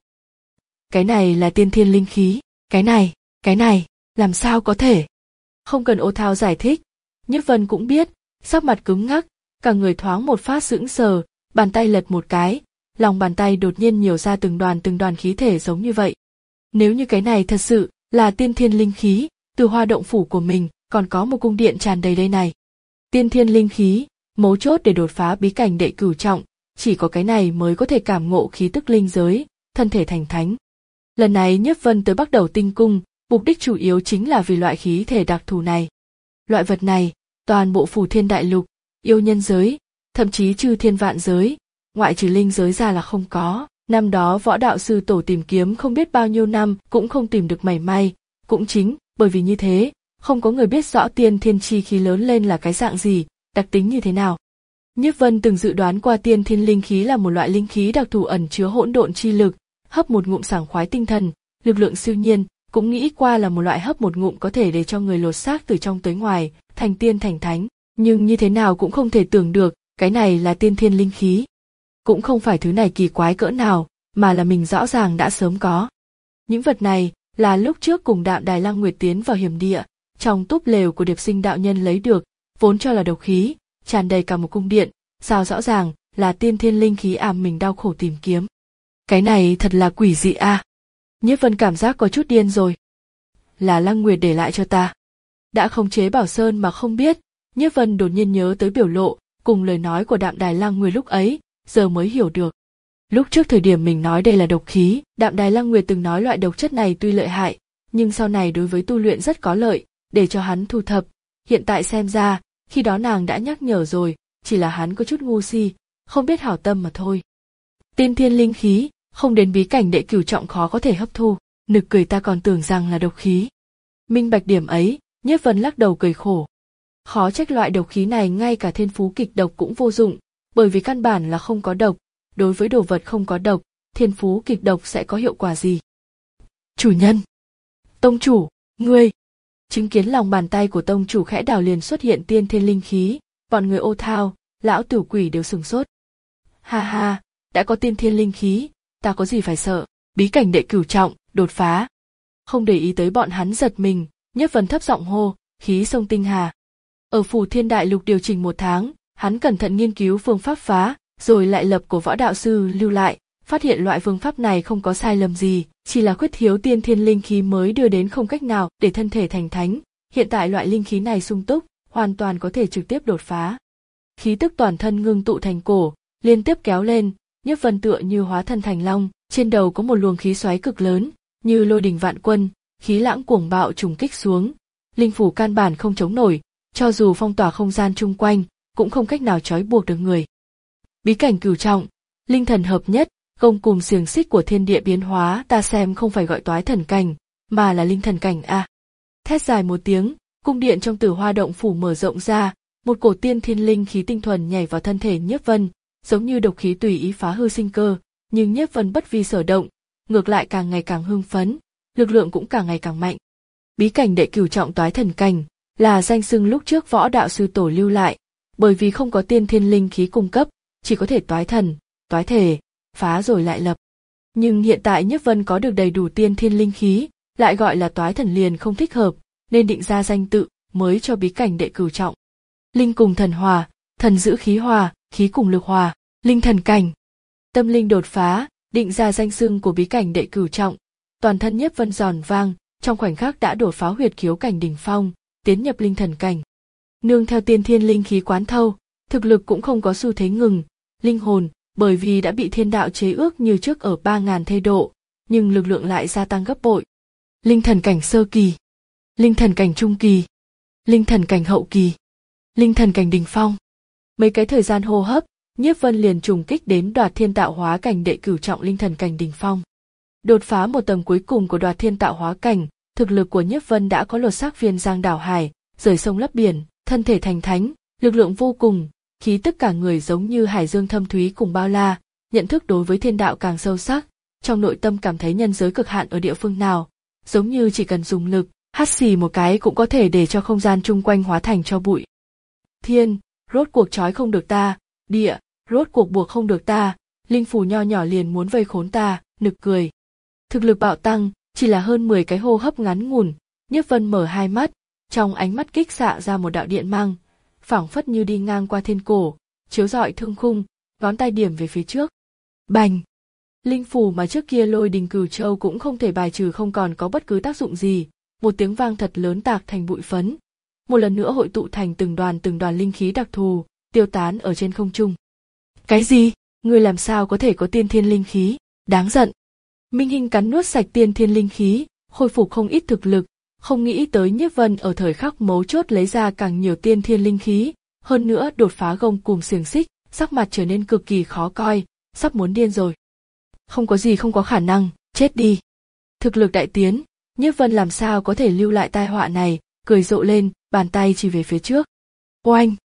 Cái này là tiên thiên linh khí, cái này, cái này, làm sao có thể? Không cần Ô Thao giải thích, Nhiếp Vân cũng biết, sắc mặt cứng ngắc, cả người thoáng một phát sững sờ, bàn tay lật một cái, lòng bàn tay đột nhiên nhiều ra từng đoàn từng đoàn khí thể giống như vậy. Nếu như cái này thật sự là tiên thiên linh khí, từ Hoa Động phủ của mình còn có một cung điện tràn đầy đây này. Tiên thiên linh khí, mấu chốt để đột phá bí cảnh đệ cửu trọng, chỉ có cái này mới có thể cảm ngộ khí tức linh giới, thân thể thành thánh. Lần này Nhiếp Vân tới Bắc Đầu Tinh Cung, mục đích chủ yếu chính là vì loại khí thể đặc thù này. Loại vật này, toàn bộ Phủ Thiên Đại Lục, yêu nhân giới, thậm chí chư thiên vạn giới, ngoại trừ linh giới ra là không có. Năm đó Võ Đạo Sư Tổ tìm kiếm không biết bao nhiêu năm cũng không tìm được mảy may, cũng chính bởi vì như thế, không có người biết rõ tiên thiên chi khí lớn lên là cái dạng gì, đặc tính như thế nào. Nhiếp Vân từng dự đoán qua tiên thiên linh khí là một loại linh khí đặc thù ẩn chứa hỗn độn chi lực, hấp một ngụm sảng khoái tinh thần, lực lượng siêu nhiên, cũng nghĩ qua là một loại hấp một ngụm có thể để cho người lột xác từ trong tới ngoài, thành tiên thành thánh, nhưng như thế nào cũng không thể tưởng được, cái này là tiên thiên linh khí. Cũng không phải thứ này kỳ quái cỡ nào, mà là mình rõ ràng đã sớm có. Những vật này là lúc trước cùng Đạm Đài Lăng Nguyệt tiến vào hiểm địa, trong túp lều của Điệp Sinh đạo nhân lấy được, vốn cho là độc khí, tràn đầy cả một cung điện, sao rõ ràng là tiên thiên linh khí ảm mình đau khổ tìm kiếm. Cái này thật là quỷ dị a. À. Nhiếp Vân cảm giác có chút điên rồi. Là Lăng Nguyệt để lại cho ta. Đã khống chế Bảo Sơn mà không biết, Nhiếp Vân đột nhiên nhớ tới biểu lộ cùng lời nói của Đạm Đài Lăng Nguyệt lúc ấy, giờ mới hiểu được. Lúc trước thời điểm mình nói đây là độc khí, Đạm Đài Lăng Nguyệt từng nói loại độc chất này tuy lợi hại, nhưng sau này đối với tu luyện rất có lợi, để cho hắn thu thập. Hiện tại xem ra, khi đó nàng đã nhắc nhở rồi, chỉ là hắn có chút ngu si, không biết hảo tâm mà thôi. Tiên thiên linh khí, không đến bí cảnh đệ cửu trọng khó có thể hấp thu, nực cười ta còn tưởng rằng là độc khí. Minh bạch điểm ấy, Nhiếp Vân lắc đầu cười khổ. Khó trách loại độc khí này ngay cả thiên phú kịch độc cũng vô dụng, bởi vì căn bản là không có độc, đối với đồ vật không có độc, thiên phú kịch độc sẽ có hiệu quả gì? Chủ nhân! Tông chủ, ngươi! Chứng kiến lòng bàn tay của tông chủ khẽ đảo liền xuất hiện tiên thiên linh khí, bọn người ô thao, lão tử quỷ đều sửng sốt. Ha ha, đã có tiên thiên linh khí, ta có gì phải sợ, bí cảnh đệ cửu trọng, đột phá. Không để ý tới bọn hắn giật mình, Nhiếp Vân thấp giọng hô, khí sông tinh hà. Ở Phù Thiên Đại Lục điều chỉnh một tháng, hắn cẩn thận nghiên cứu phương pháp phá, rồi lại lập của võ đạo sư lưu lại, phát hiện loại phương pháp này không có sai lầm gì, chỉ là khuyết thiếu tiên thiên linh khí mới đưa đến không cách nào để thân thể thành thánh. Hiện tại loại linh khí này sung túc, hoàn toàn có thể trực tiếp đột phá. Khí tức toàn thân ngưng tụ thành cổ, liên tiếp kéo lên, Nhiếp Vân tựa như hóa thân thành long, trên đầu có một luồng khí xoáy cực lớn, như lôi đình vạn quân, khí lãng cuồng bạo trùng kích xuống. Linh phủ căn bản không chống nổi, cho dù phong tỏa không gian chung quanh, cũng không cách nào trói buộc được người. Bí cảnh cửu trọng, linh thần hợp nhất, gông cùng xiềng xích của thiên địa biến hóa, ta xem không phải gọi toái thần cảnh, mà là linh thần cảnh a. À. Thét dài một tiếng, cung điện trong Tử Hoa động phủ mở rộng ra, một cổ tiên thiên linh khí tinh thuần nhảy vào thân thể Nhiếp Vân, giống như độc khí tùy ý phá hư sinh cơ, nhưng Nhiếp Vân bất vi sở động, ngược lại càng ngày càng hưng phấn, lực lượng cũng càng ngày càng mạnh. Bí cảnh đệ cửu trọng toái thần cảnh là danh xưng lúc trước võ đạo sư tổ lưu lại, bởi vì không có tiên thiên linh khí cung cấp, chỉ có thể toái thần, toái thể, phá rồi lại lập. Nhưng hiện tại Nhiếp Vân có được đầy đủ tiên thiên linh khí, lại gọi là toái thần liền không thích hợp, nên định ra danh tự mới cho bí cảnh đệ cửu trọng. Linh cùng thần hòa, thần giữ khí hòa, khí cùng lực hòa, linh thần cảnh. Tâm linh đột phá, định ra danh xưng của bí cảnh đệ cửu trọng, toàn thân Nhiếp Vân giòn vang, trong khoảnh khắc đã đột phá huyệt khiếu cảnh đỉnh phong, tiến nhập linh thần cảnh. Nương theo tiên thiên linh khí quán thâu, thực lực cũng không có xu thế ngừng, linh hồn, bởi vì đã bị thiên đạo chế ước như trước ở ba ngàn thê độ, nhưng lực lượng lại gia tăng gấp bội. Linh thần cảnh sơ kỳ, linh thần cảnh trung kỳ, linh thần cảnh hậu kỳ, linh thần cảnh đỉnh phong. Mấy cái thời gian hô hấp, Nhiếp Vân liền trùng kích đến Đoạt Thiên Tạo Hóa cảnh đệ cửu trọng linh thần cảnh đỉnh phong. Đột phá một tầng cuối cùng của Đoạt Thiên Tạo Hóa cảnh, thực lực của Nhiếp Vân đã có lột xác viên giang đảo hải, rời sông lấp biển, thân thể thành thánh, lực lượng vô cùng, khí tức cả người giống như hải dương thâm thúy cùng bao la, nhận thức đối với thiên đạo càng sâu sắc, trong nội tâm cảm thấy nhân giới cực hạn ở địa phương nào, giống như chỉ cần dùng lực, hắt xì một cái cũng có thể để cho không gian chung quanh hóa thành tro bụi. Thiên, rốt cuộc trói không được ta, địa, rốt cuộc buộc không được ta, linh phù nho nhỏ liền muốn vây khốn ta, nực cười. Thực lực bạo tăng, chỉ là hơn mười cái hô hấp ngắn ngủn, Nhiếp Vân mở hai mắt, trong ánh mắt kích xạ ra một đạo điện mang, phảng phất như đi ngang qua thiên cổ, chiếu rọi thương khung, ngón tay điểm về phía trước. Bành! Linh phù mà trước kia Lôi Đình Cửu Châu cũng không thể bài trừ không còn có bất cứ tác dụng gì, một tiếng vang thật lớn tạc thành bụi phấn. Một lần nữa hội tụ thành từng đoàn từng đoàn linh khí đặc thù, tiêu tán ở trên không trung. Cái gì? Ngươi làm sao có thể có tiên thiên linh khí? Đáng giận! Minh Hinh cắn nuốt sạch tiên thiên linh khí, khôi phục không ít thực lực, không nghĩ tới Nhiếp Vân ở thời khắc mấu chốt lấy ra càng nhiều tiên thiên linh khí, hơn nữa đột phá gông cùm xiềng xích, sắc mặt trở nên cực kỳ khó coi, sắp muốn điên rồi. Không có gì không có khả năng, chết đi. Thực lực đại tiến, Nhiếp Vân làm sao có thể lưu lại tai họa này, cười rộ lên, bàn tay chỉ về phía trước. Oanh!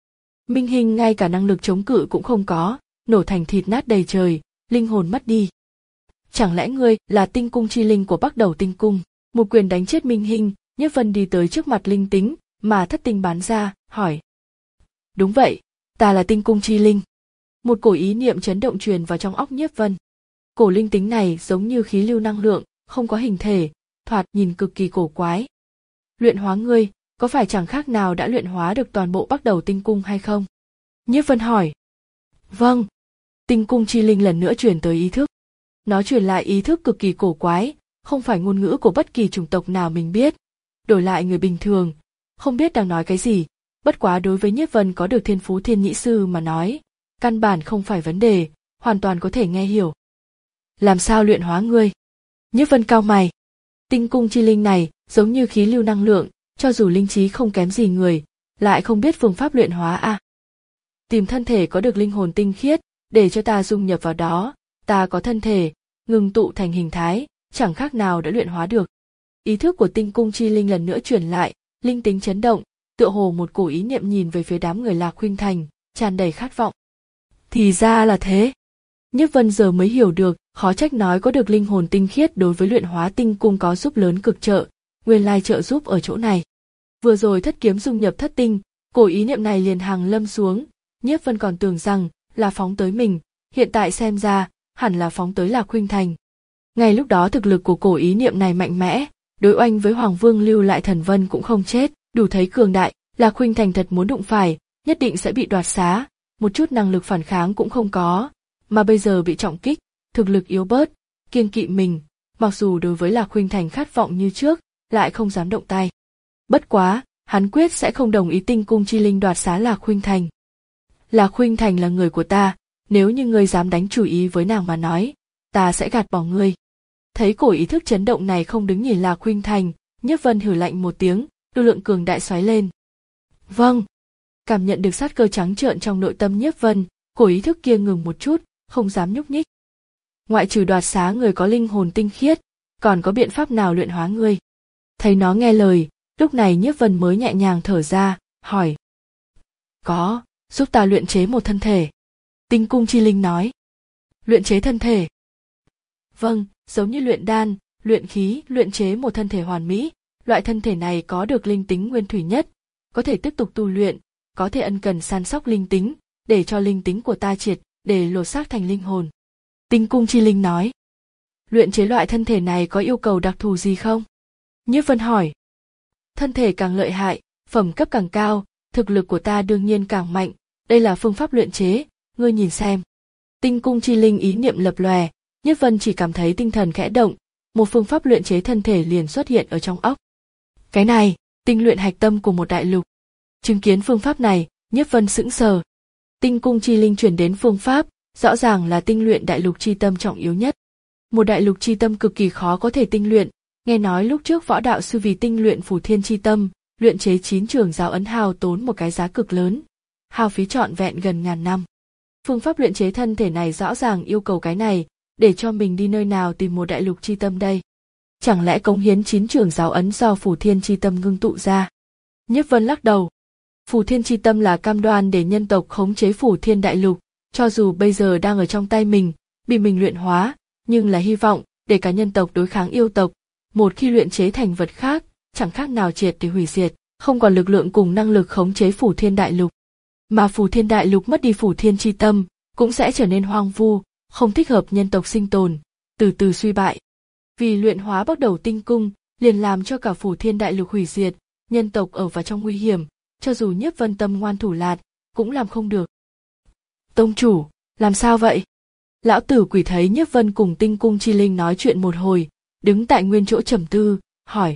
Minh Hinh ngay cả năng lực chống cự cũng không có, nổ thành thịt nát đầy trời, linh hồn mất đi. Chẳng lẽ ngươi là tinh cung chi linh của Bắc Đầu Tinh Cung? Một quyền đánh chết Minh Hinh, Nhiếp Vân đi tới trước mặt linh tính mà thất tinh bán ra, hỏi. Đúng vậy, ta là tinh cung chi linh. Một cổ ý niệm chấn động truyền vào trong óc Nhiếp Vân. Cổ linh tính này giống như khí lưu năng lượng, không có hình thể, thoạt nhìn cực kỳ cổ quái. Luyện hóa ngươi, có phải chẳng khác nào đã luyện hóa được toàn bộ Bắc Đầu Tinh Cung hay không? Nhiếp Vân hỏi. Vâng. Tinh cung chi linh lần nữa truyền tới ý thức. Nó truyền lại ý thức cực kỳ cổ quái, không phải ngôn ngữ của bất kỳ chủng tộc nào mình biết. Đổi lại người bình thường, không biết đang nói cái gì, bất quá đối với Nhiếp Vân có được thiên phú thiên nhĩ sư mà nói, căn bản không phải vấn đề, hoàn toàn có thể nghe hiểu. Làm sao luyện hóa ngươi? Nhiếp Vân cau mày. Tinh cung chi linh này giống như khí lưu năng lượng, cho dù linh trí không kém gì người, lại không biết phương pháp luyện hóa à? Tìm thân thể có được linh hồn tinh khiết, để cho ta dung nhập vào đó, ta có thân thể, ngừng tụ thành hình thái, chẳng khác nào đã luyện hóa được. Ý thức của tinh cung chi linh lần nữa chuyển lại, linh tính chấn động, tựa hồ một cổ ý niệm nhìn về phía đám người Lạc Khuynh Thành, tràn đầy khát vọng. Thì ra là thế. Nhiếp Vân giờ mới hiểu được, khó trách nói có được linh hồn tinh khiết đối với luyện hóa tinh cung có giúp lớn cực trợ, nguyên lai trợ giúp ở chỗ này. Vừa rồi thất kiếm dung nhập thất tinh, cổ ý niệm này liền hàng lâm xuống, Nhiếp Vân còn tưởng rằng là phóng tới mình, hiện tại xem ra, hẳn là phóng tới Lạc Khuynh Thành. Ngay lúc đó thực lực của cổ ý niệm này mạnh mẽ, đối oanh với Hoàng Vương lưu lại thần vân cũng không chết, đủ thấy cường đại, Lạc Khuynh Thành thật muốn đụng phải, nhất định sẽ bị đoạt xá, một chút năng lực phản kháng cũng không có, mà bây giờ bị trọng kích, thực lực yếu bớt, kiêng kỵ mình, mặc dù đối với Lạc Khuynh Thành khát vọng như trước, lại không dám động tay. Bất quá, hắn quyết sẽ không đồng ý tinh cung chi linh đoạt xá Lạc Khuynh Thành. Lạc Khuynh Thành là người của ta, nếu như ngươi dám đánh chủ ý với nàng mà nói, ta sẽ gạt bỏ ngươi. Thấy cổ ý thức chấn động này không đứng nhìn Lạc Khuynh Thành, Nhiếp Vân hừ lạnh một tiếng, lực lượng cường đại xoáy lên. Vâng. Cảm nhận được sát cơ trắng trợn trong nội tâm Nhiếp Vân, cổ ý thức kia ngừng một chút, không dám nhúc nhích. Ngoại trừ đoạt xá người có linh hồn tinh khiết, còn có biện pháp nào luyện hóa ngươi? Thấy nó nghe lời, lúc này Nhiếp Vân mới nhẹ nhàng thở ra, hỏi. Có, giúp ta luyện chế một thân thể. Tinh cung chi linh nói. Luyện chế thân thể? Vâng, giống như luyện đan, luyện khí, luyện chế một thân thể hoàn mỹ, loại thân thể này có được linh tính nguyên thủy nhất, có thể tiếp tục tu luyện, có thể ân cần săn sóc linh tính, để cho linh tính của ta triệt, để lột xác thành linh hồn. Tinh cung chi linh nói. Luyện chế loại thân thể này có yêu cầu đặc thù gì không? Nhiếp Vân hỏi. Thân thể càng lợi hại, phẩm cấp càng cao, thực lực của ta đương nhiên càng mạnh, đây là phương pháp luyện chế, ngươi nhìn xem. Tinh cung chi linh ý niệm lập lòe, Nhiếp Vân chỉ cảm thấy tinh thần khẽ động, một phương pháp luyện chế thân thể liền xuất hiện ở trong óc. Cái này, tinh luyện hạch tâm của một đại lục. Chứng kiến phương pháp này, Nhiếp Vân sững sờ. Tinh cung chi linh truyền đến phương pháp, rõ ràng là tinh luyện đại lục chi tâm trọng yếu nhất. Một đại lục chi tâm cực kỳ khó có thể tinh luyện, nghe nói lúc trước võ đạo sư vì tinh luyện phủ thiên chi tâm, luyện chế chín trường giáo ấn hao tốn một cái giá cực lớn, hao phí trọn vẹn gần ngàn năm. Phương pháp luyện chế thân thể này rõ ràng yêu cầu cái này, để cho mình đi nơi nào tìm một đại lục chi tâm đây? Chẳng lẽ cống hiến chín trường giáo ấn do phủ thiên chi tâm ngưng tụ ra? Nhiếp Vân lắc đầu. Phủ thiên chi tâm là cam đoan để nhân tộc khống chế phủ thiên đại lục, cho dù bây giờ đang ở trong tay mình, bị mình luyện hóa, nhưng là hy vọng để cả nhân tộc đối kháng yêu tộc. Một khi luyện chế thành vật khác, chẳng khác nào triệt để hủy diệt, không còn lực lượng cùng năng lực khống chế phủ thiên đại lục. Mà phủ thiên đại lục mất đi phủ thiên chi tâm, cũng sẽ trở nên hoang vu, không thích hợp nhân tộc sinh tồn, từ từ suy bại. Vì luyện hóa Bắc Đầu Tinh Cung, liền làm cho cả phủ thiên đại lục hủy diệt, nhân tộc ở vào trong nguy hiểm, cho dù Nhiếp Vân tâm ngoan thủ lạt, cũng làm không được. Tông chủ, làm sao vậy? Lão tử quỷ thấy Nhiếp Vân cùng Tinh cung chi linh nói chuyện một hồi, đứng tại nguyên chỗ trầm tư, hỏi.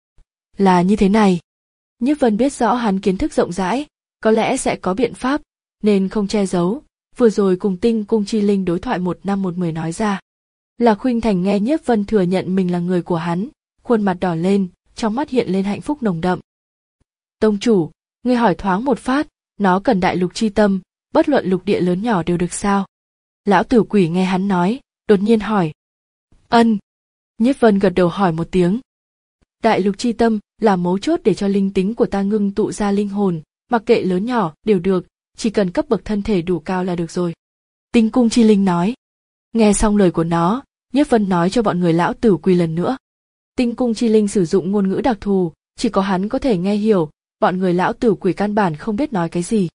Là như thế này. Nhiếp Vân biết rõ hắn kiến thức rộng rãi, có lẽ sẽ có biện pháp, nên không che giấu, vừa rồi cùng Tinh cung chi linh đối thoại một năm một mười nói ra. Lạc Khuynh Thành nghe Nhiếp Vân thừa nhận mình là người của hắn, khuôn mặt đỏ lên, trong mắt hiện lên hạnh phúc nồng đậm. Tông chủ, ngươi hỏi thoáng một phát, nó cần đại lục chi tâm, bất luận lục địa lớn nhỏ đều được sao? Lão tử quỷ nghe hắn nói, đột nhiên hỏi. Ân. Nhiếp Vân gật đầu hỏi một tiếng. Đại lục chi tâm là mấu chốt để cho linh tính của ta ngưng tụ ra linh hồn, mặc kệ lớn nhỏ đều được, chỉ cần cấp bậc thân thể đủ cao là được rồi. Tinh cung chi linh nói. Nghe xong lời của nó, Nhiếp Vân nói cho bọn người lão tử quỳ lần nữa. Tinh cung chi linh sử dụng ngôn ngữ đặc thù, chỉ có hắn có thể nghe hiểu, bọn người lão tử quỳ căn bản không biết nói cái gì.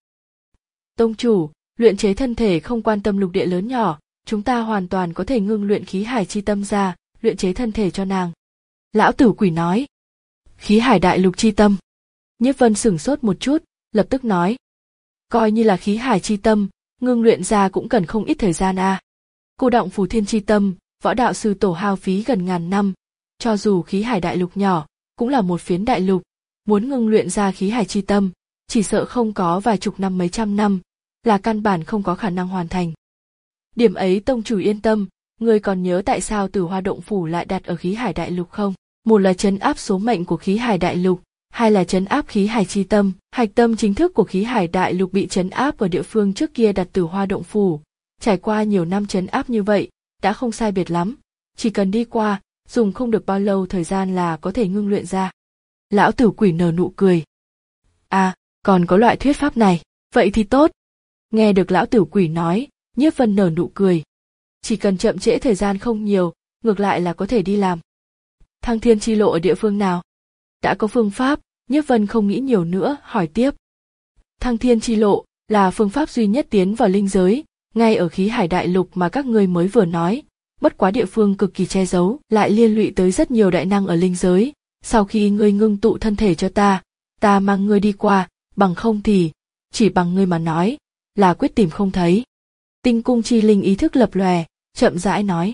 Tông chủ, luyện chế thân thể không quan tâm lục địa lớn nhỏ, chúng ta hoàn toàn có thể ngưng luyện khí hải chi tâm ra, luyện chế thân thể cho nàng. Lão tử quỷ nói. Khí hải đại lục chi tâm. Nhiếp Vân sửng sốt một chút, lập tức nói. Coi như là khí hải chi tâm, ngưng luyện ra cũng cần không ít thời gian à. Cô động phù thiên chi tâm, võ đạo sư tổ hao phí gần ngàn năm, cho dù khí hải đại lục nhỏ, cũng là một phiến đại lục, muốn ngưng luyện ra khí hải chi tâm, chỉ sợ không có vài chục năm mấy trăm năm, là căn bản không có khả năng hoàn thành. Điểm ấy tông chủ yên tâm, ngươi còn nhớ tại sao Tử Hoa động phủ lại đặt ở khí hải đại lục không? Một là trấn áp số mệnh của khí hải đại lục, hai là trấn áp khí hải chi tâm. Hạch tâm chính thức của khí hải đại lục bị trấn áp ở địa phương trước kia đặt Tử Hoa động phủ. Trải qua nhiều năm trấn áp như vậy, đã không sai biệt lắm, chỉ cần đi qua, dùng không được bao lâu thời gian là có thể ngưng luyện ra. Lão tử quỷ nở nụ cười. À, còn có loại thuyết pháp này, vậy thì tốt. Nghe được lão tử quỷ nói, Nhiếp Vân nở nụ cười. Chỉ cần chậm trễ thời gian không nhiều, ngược lại là có thể đi làm. Thăng thiên chi lộ ở địa phương nào? Đã có phương pháp, Nhiếp Vân không nghĩ nhiều nữa, hỏi tiếp. Thăng thiên chi lộ là phương pháp duy nhất tiến vào linh giới, ngay ở khí hải đại lục mà các ngươi mới vừa nói, bất quá địa phương cực kỳ che giấu, lại liên lụy tới rất nhiều đại năng ở linh giới. Sau khi ngươi ngưng tụ thân thể cho ta, ta mang ngươi đi qua, bằng không thì, chỉ bằng ngươi mà nói, là quyết tìm không thấy. Tinh cung chi linh ý thức lập lòe, chậm rãi nói.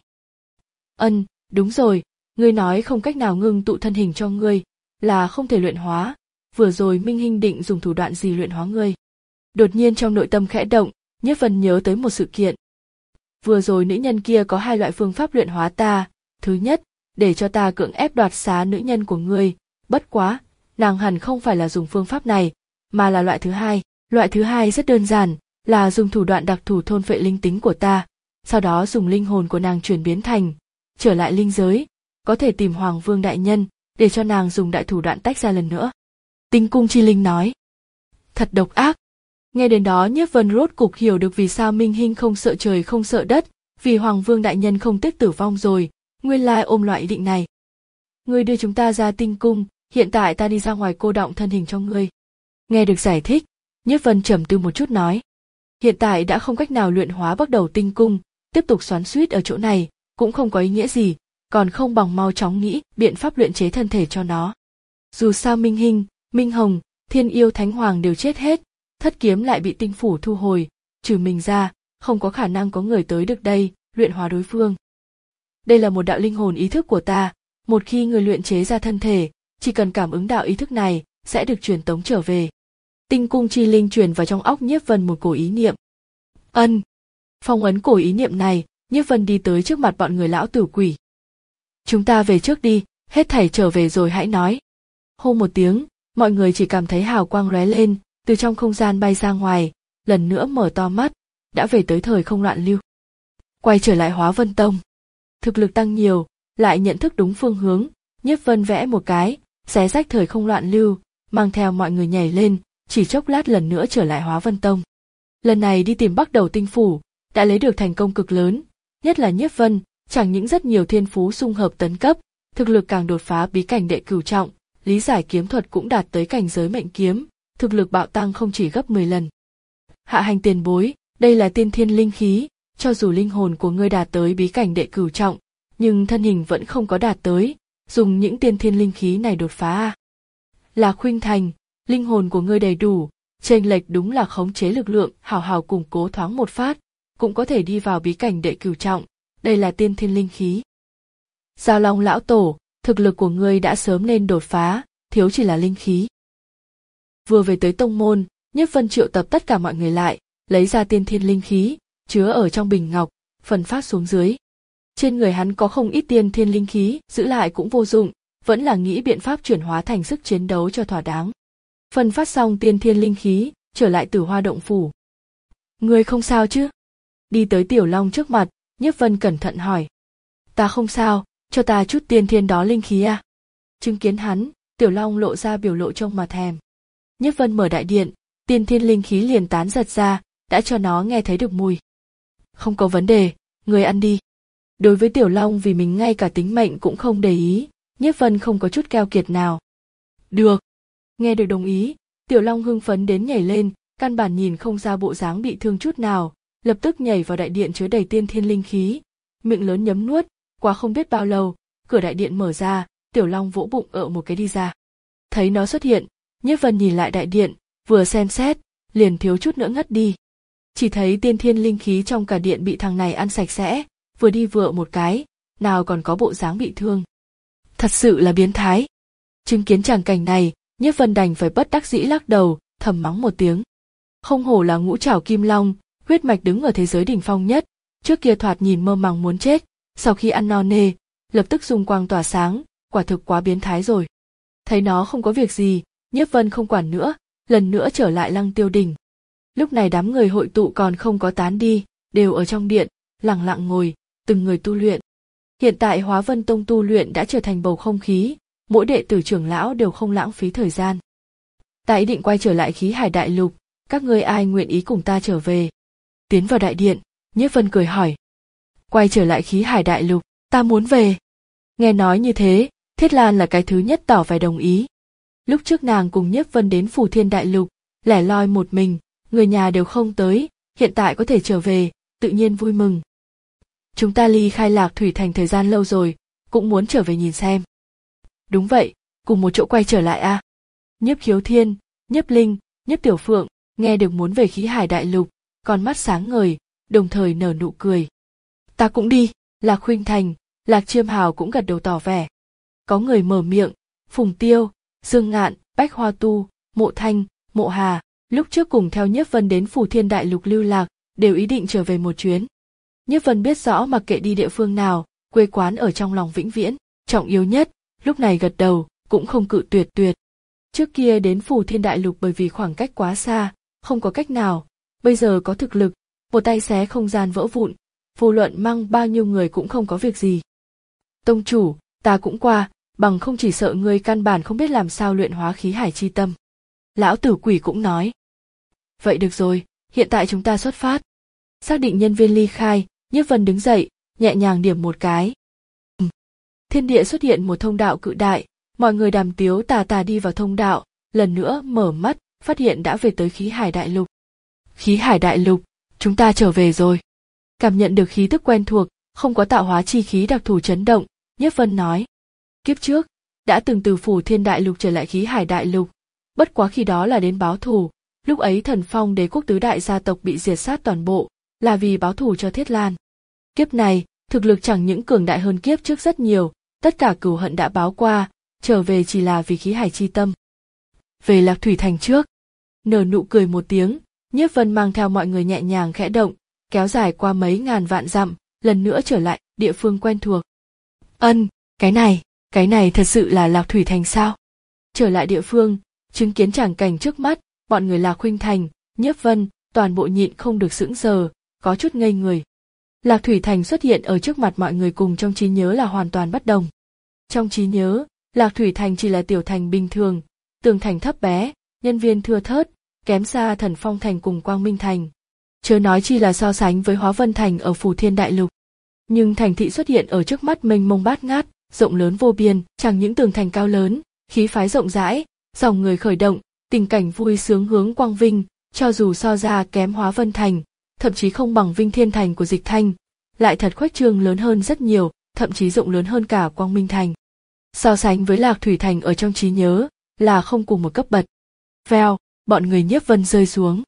Ân, đúng rồi, ngươi nói không cách nào ngưng tụ thân hình cho ngươi, là không thể luyện hóa, vừa rồi Minh Hinh định dùng thủ đoạn gì luyện hóa ngươi. Đột nhiên trong nội tâm khẽ động, Nhiếp Vân nhớ tới một sự kiện. Vừa rồi nữ nhân kia có hai loại phương pháp luyện hóa ta, thứ nhất, để cho ta cưỡng ép đoạt xá nữ nhân của ngươi, bất quá, nàng hẳn không phải là dùng phương pháp này, mà là loại thứ hai. Loại thứ hai rất đơn giản, là dùng thủ đoạn đặc thù thôn phệ linh tính của ta, sau đó dùng linh hồn của nàng chuyển biến thành, trở lại linh giới, có thể tìm Hoàng Vương đại nhân, để cho nàng dùng đại thủ đoạn tách ra lần nữa. Tinh cung chi linh nói. Thật độc ác. Nghe đến đó Nhiếp Vân rốt cục hiểu được vì sao Minh Hinh không sợ trời không sợ đất, vì Hoàng Vương đại nhân không tiếc tử vong rồi, nguyên lai ôm loại ý định này. Ngươi đưa chúng ta ra tinh cung, hiện tại ta đi ra ngoài cô đọng thân hình cho ngươi. Nghe được giải thích, Nhiếp Vân trầm tư một chút nói. Hiện tại đã không cách nào luyện hóa bắt đầu tinh cung, tiếp tục xoắn xuýt ở chỗ này, cũng không có ý nghĩa gì, còn không bằng mau chóng nghĩ biện pháp luyện chế thân thể cho nó. Dù sao Minh Hinh, Minh Hồng, Thiên Yêu Thánh Hoàng đều chết hết, thất kiếm lại bị tinh phủ thu hồi, trừ mình ra, không có khả năng có người tới được đây, luyện hóa đối phương. Đây là một đạo linh hồn ý thức của ta, một khi người luyện chế ra thân thể, chỉ cần cảm ứng đạo ý thức này, sẽ được truyền tống trở về. Tinh cung chi linh truyền vào trong óc Nhiếp Vân một cổ ý niệm. Ân. Phong ấn cổ ý niệm này, Nhiếp Vân đi tới trước mặt bọn người lão tử quỷ. Chúng ta về trước đi, hết thảy trở về rồi hãy nói. Hô một tiếng, mọi người chỉ cảm thấy hào quang lóe lên, từ trong không gian bay ra ngoài, lần nữa mở to mắt, đã về tới thời không loạn lưu. Quay trở lại Hóa Vân Tông. Thực lực tăng nhiều, lại nhận thức đúng phương hướng, Nhiếp Vân vẽ một cái, xé rách thời không loạn lưu, mang theo mọi người nhảy lên, chỉ chốc lát lần nữa trở lại Hóa Vân Tông. Lần này đi tìm Bắc Đầu Tinh Phủ, đã lấy được thành công cực lớn, nhất là Nhiếp Vân, chẳng những rất nhiều thiên phú xung hợp tấn cấp, thực lực càng đột phá bí cảnh đệ cửu trọng, lý giải kiếm thuật cũng đạt tới cảnh giới mệnh kiếm, thực lực bạo tăng không chỉ gấp mười lần. Hạ hành tiền bối, đây là tiên thiên linh khí, cho dù linh hồn của ngươi đạt tới bí cảnh đệ cửu trọng, nhưng thân hình vẫn không có đạt tới, dùng những tiên thiên linh khí này đột phá à. Là Khuynh Thành, linh hồn của ngươi đầy đủ, chênh lệch đúng là khống chế lực lượng, hào hào củng cố thoáng một phát, cũng có thể đi vào bí cảnh đệ cửu trọng, đây là tiên thiên linh khí. Giao Long lão tổ, thực lực của ngươi đã sớm nên đột phá, thiếu chỉ là linh khí. Vừa về tới tông môn, Nhiếp Vân triệu tập tất cả mọi người lại, lấy ra tiên thiên linh khí, chứa ở trong bình ngọc, phân phát xuống dưới. Trên người hắn có không ít tiên thiên linh khí, giữ lại cũng vô dụng, vẫn là nghĩ biện pháp chuyển hóa thành sức chiến đấu cho thỏa đáng. Phân phát xong tiên thiên linh khí, trở lại Tử Hoa động phủ. Ngươi không sao chứ? Đi tới Tiểu Long trước mặt, Nhiếp Vân cẩn thận hỏi. Ta không sao, cho ta chút tiên thiên đó linh khí à? Chứng kiến hắn, Tiểu Long lộ ra biểu lộ trông mà thèm. Nhiếp Vân mở đại điện, tiên thiên linh khí liền tán giật ra, đã cho nó nghe thấy được mùi. Không có vấn đề, người ăn đi. Đối với Tiểu Long vì mình ngay cả tính mệnh cũng không để ý, Nhiếp Vân không có chút keo kiệt nào. Được. Nghe được đồng ý, Tiểu Long hưng phấn đến nhảy lên, căn bản nhìn không ra bộ dáng bị thương chút nào, lập tức nhảy vào đại điện chứa đầy tiên thiên linh khí, miệng lớn nhấm nuốt. Qua không biết bao lâu, cửa đại điện mở ra, Tiểu Long vỗ bụng ợ một cái đi ra. Thấy nó xuất hiện, Nhiếp Vân nhìn lại đại điện, vừa xem xét, liền thiếu chút nữa ngất đi. Chỉ thấy tiên thiên linh khí trong cả điện bị thằng này ăn sạch sẽ, vừa đi vừa một cái, nào còn có bộ dáng bị thương. Thật sự là biến thái. Chứng kiến tràng cảnh này, Nhiếp Vân đành phải bất đắc dĩ lắc đầu, thầm mắng một tiếng. Không hổ là ngũ trảo kim long, huyết mạch đứng ở thế giới đỉnh phong nhất, trước kia thoạt nhìn mơ màng muốn chết, sau khi ăn no nê, lập tức dung quang tỏa sáng, quả thực quá biến thái rồi. Thấy nó không có việc gì, Nhiếp Vân không quản nữa, lần nữa trở lại Lăng Tiêu đỉnh. Lúc này đám người hội tụ còn không có tán đi, đều ở trong điện, lặng lặng ngồi, từng người tu luyện. Hiện tại Hóa Vân Tông tu luyện đã trở thành bầu không khí, mỗi đệ tử trưởng lão đều không lãng phí thời gian. Ta ý định quay trở lại Khí Hải Đại Lục, các ngươi ai nguyện ý cùng ta trở về? Tiến vào đại điện, Nhiếp Vân cười hỏi. Quay trở lại Khí Hải Đại Lục, ta muốn về. Nghe nói như thế, Thiết Lan là cái thứ nhất tỏ vẻ đồng ý. Lúc trước nàng cùng Nhiếp Vân đến Phù Thiên Đại Lục, lẻ loi một mình, người nhà đều không tới, hiện tại có thể trở về, tự nhiên vui mừng. Chúng ta ly khai Lạc Thủy Thành thời gian lâu rồi, cũng muốn trở về nhìn xem. Đúng vậy, cùng một chỗ quay trở lại a. À? Nhiếp Khiếu Thiên, Nhiếp Linh, Nhiếp Tiểu Phượng, nghe được muốn về Khí Hải Đại Lục, con mắt sáng ngời, đồng thời nở nụ cười. Ta cũng đi, Lạc Khuynh Thành, Lạc Chiêm Hào cũng gật đầu tỏ vẻ. Có người mở miệng, Phùng Tiêu, Dương Ngạn, Bách Hoa Tu, Mộ Thanh, Mộ Hà, lúc trước cùng theo Nhiếp Vân đến Phù Thiên Đại Lục lưu lạc, đều ý định trở về một chuyến. Nhiếp Vân biết rõ mặc kệ đi địa phương nào, quê quán ở trong lòng vĩnh viễn, trọng yếu nhất, lúc này gật đầu, cũng không cự tuyệt tuyệt. Trước kia đến Phù Thiên Đại Lục bởi vì khoảng cách quá xa, không có cách nào, bây giờ có thực lực, một tay xé không gian vỡ vụn, vô luận mang bao nhiêu người cũng không có việc gì. Tông chủ, ta cũng qua, bằng không chỉ sợ ngươi căn bản không biết làm sao luyện hóa khí hải chi tâm. Lão tử quỷ cũng nói. Vậy được rồi, hiện tại chúng ta xuất phát. Xác định nhân viên ly khai, Nhiếp Vân đứng dậy, nhẹ nhàng điểm một cái. Ừ. Thiên địa xuất hiện một thông đạo cự đại, mọi người đàm tiếu tà tà đi vào thông đạo, lần nữa mở mắt, phát hiện đã về tới Khí Hải Đại Lục. Khí Hải Đại Lục, chúng ta trở về rồi. Cảm nhận được khí tức quen thuộc, không có tạo hóa chi khí đặc thù chấn động, Nhiếp Vân nói. Kiếp trước, đã từng từ Phù Thiên Đại Lục trở lại Khí Hải Đại Lục, bất quá khi đó là đến báo thù, lúc ấy Thần Phong Đế quốc tứ đại gia tộc bị diệt sát toàn bộ, là vì báo thù cho Thiết Lan. Kiếp này, thực lực chẳng những cường đại hơn kiếp trước rất nhiều, tất cả cừu hận đã báo qua, trở về chỉ là vì khí hải chi tâm. Về Lạc Thủy Thành trước, nở nụ cười một tiếng, Nhiếp Vân mang theo mọi người nhẹ nhàng khẽ động, kéo dài qua mấy ngàn vạn dặm, lần nữa trở lại địa phương quen thuộc. Ân, cái này, cái này thật sự là Lạc Thủy Thành sao? Trở lại địa phương, chứng kiến tràng cảnh trước mắt, bọn người Lạc Khuynh Thành, Nhiếp Vân, toàn bộ nhịn không được sững sờ, có chút ngây người. Lạc Thủy Thành xuất hiện ở trước mặt mọi người cùng trong trí nhớ là hoàn toàn bất đồng. Trong trí nhớ, Lạc Thủy Thành chỉ là tiểu thành bình thường, tường thành thấp bé, nhân viên thưa thớt, kém xa Thần Phong Thành cùng Quang Minh Thành. Chớ nói chi là so sánh với Hóa Vân Thành ở Phù Thiên Đại Lục. Nhưng thành thị xuất hiện ở trước mắt mênh mông bát ngát, rộng lớn vô biên, chẳng những tường thành cao lớn, khí phái rộng rãi, dòng người khởi động, tình cảnh vui sướng hướng quang vinh, cho dù so ra kém Hóa Vân Thành, thậm chí không bằng Vinh Thiên Thành của Dịch Thanh, lại thật khuếch trương lớn hơn rất nhiều, thậm chí rộng lớn hơn cả Quang Minh Thành. So sánh với Lạc Thủy Thành ở trong trí nhớ, là không cùng một cấp bậc. Vèo, bọn người Nhiếp Vân rơi xuống.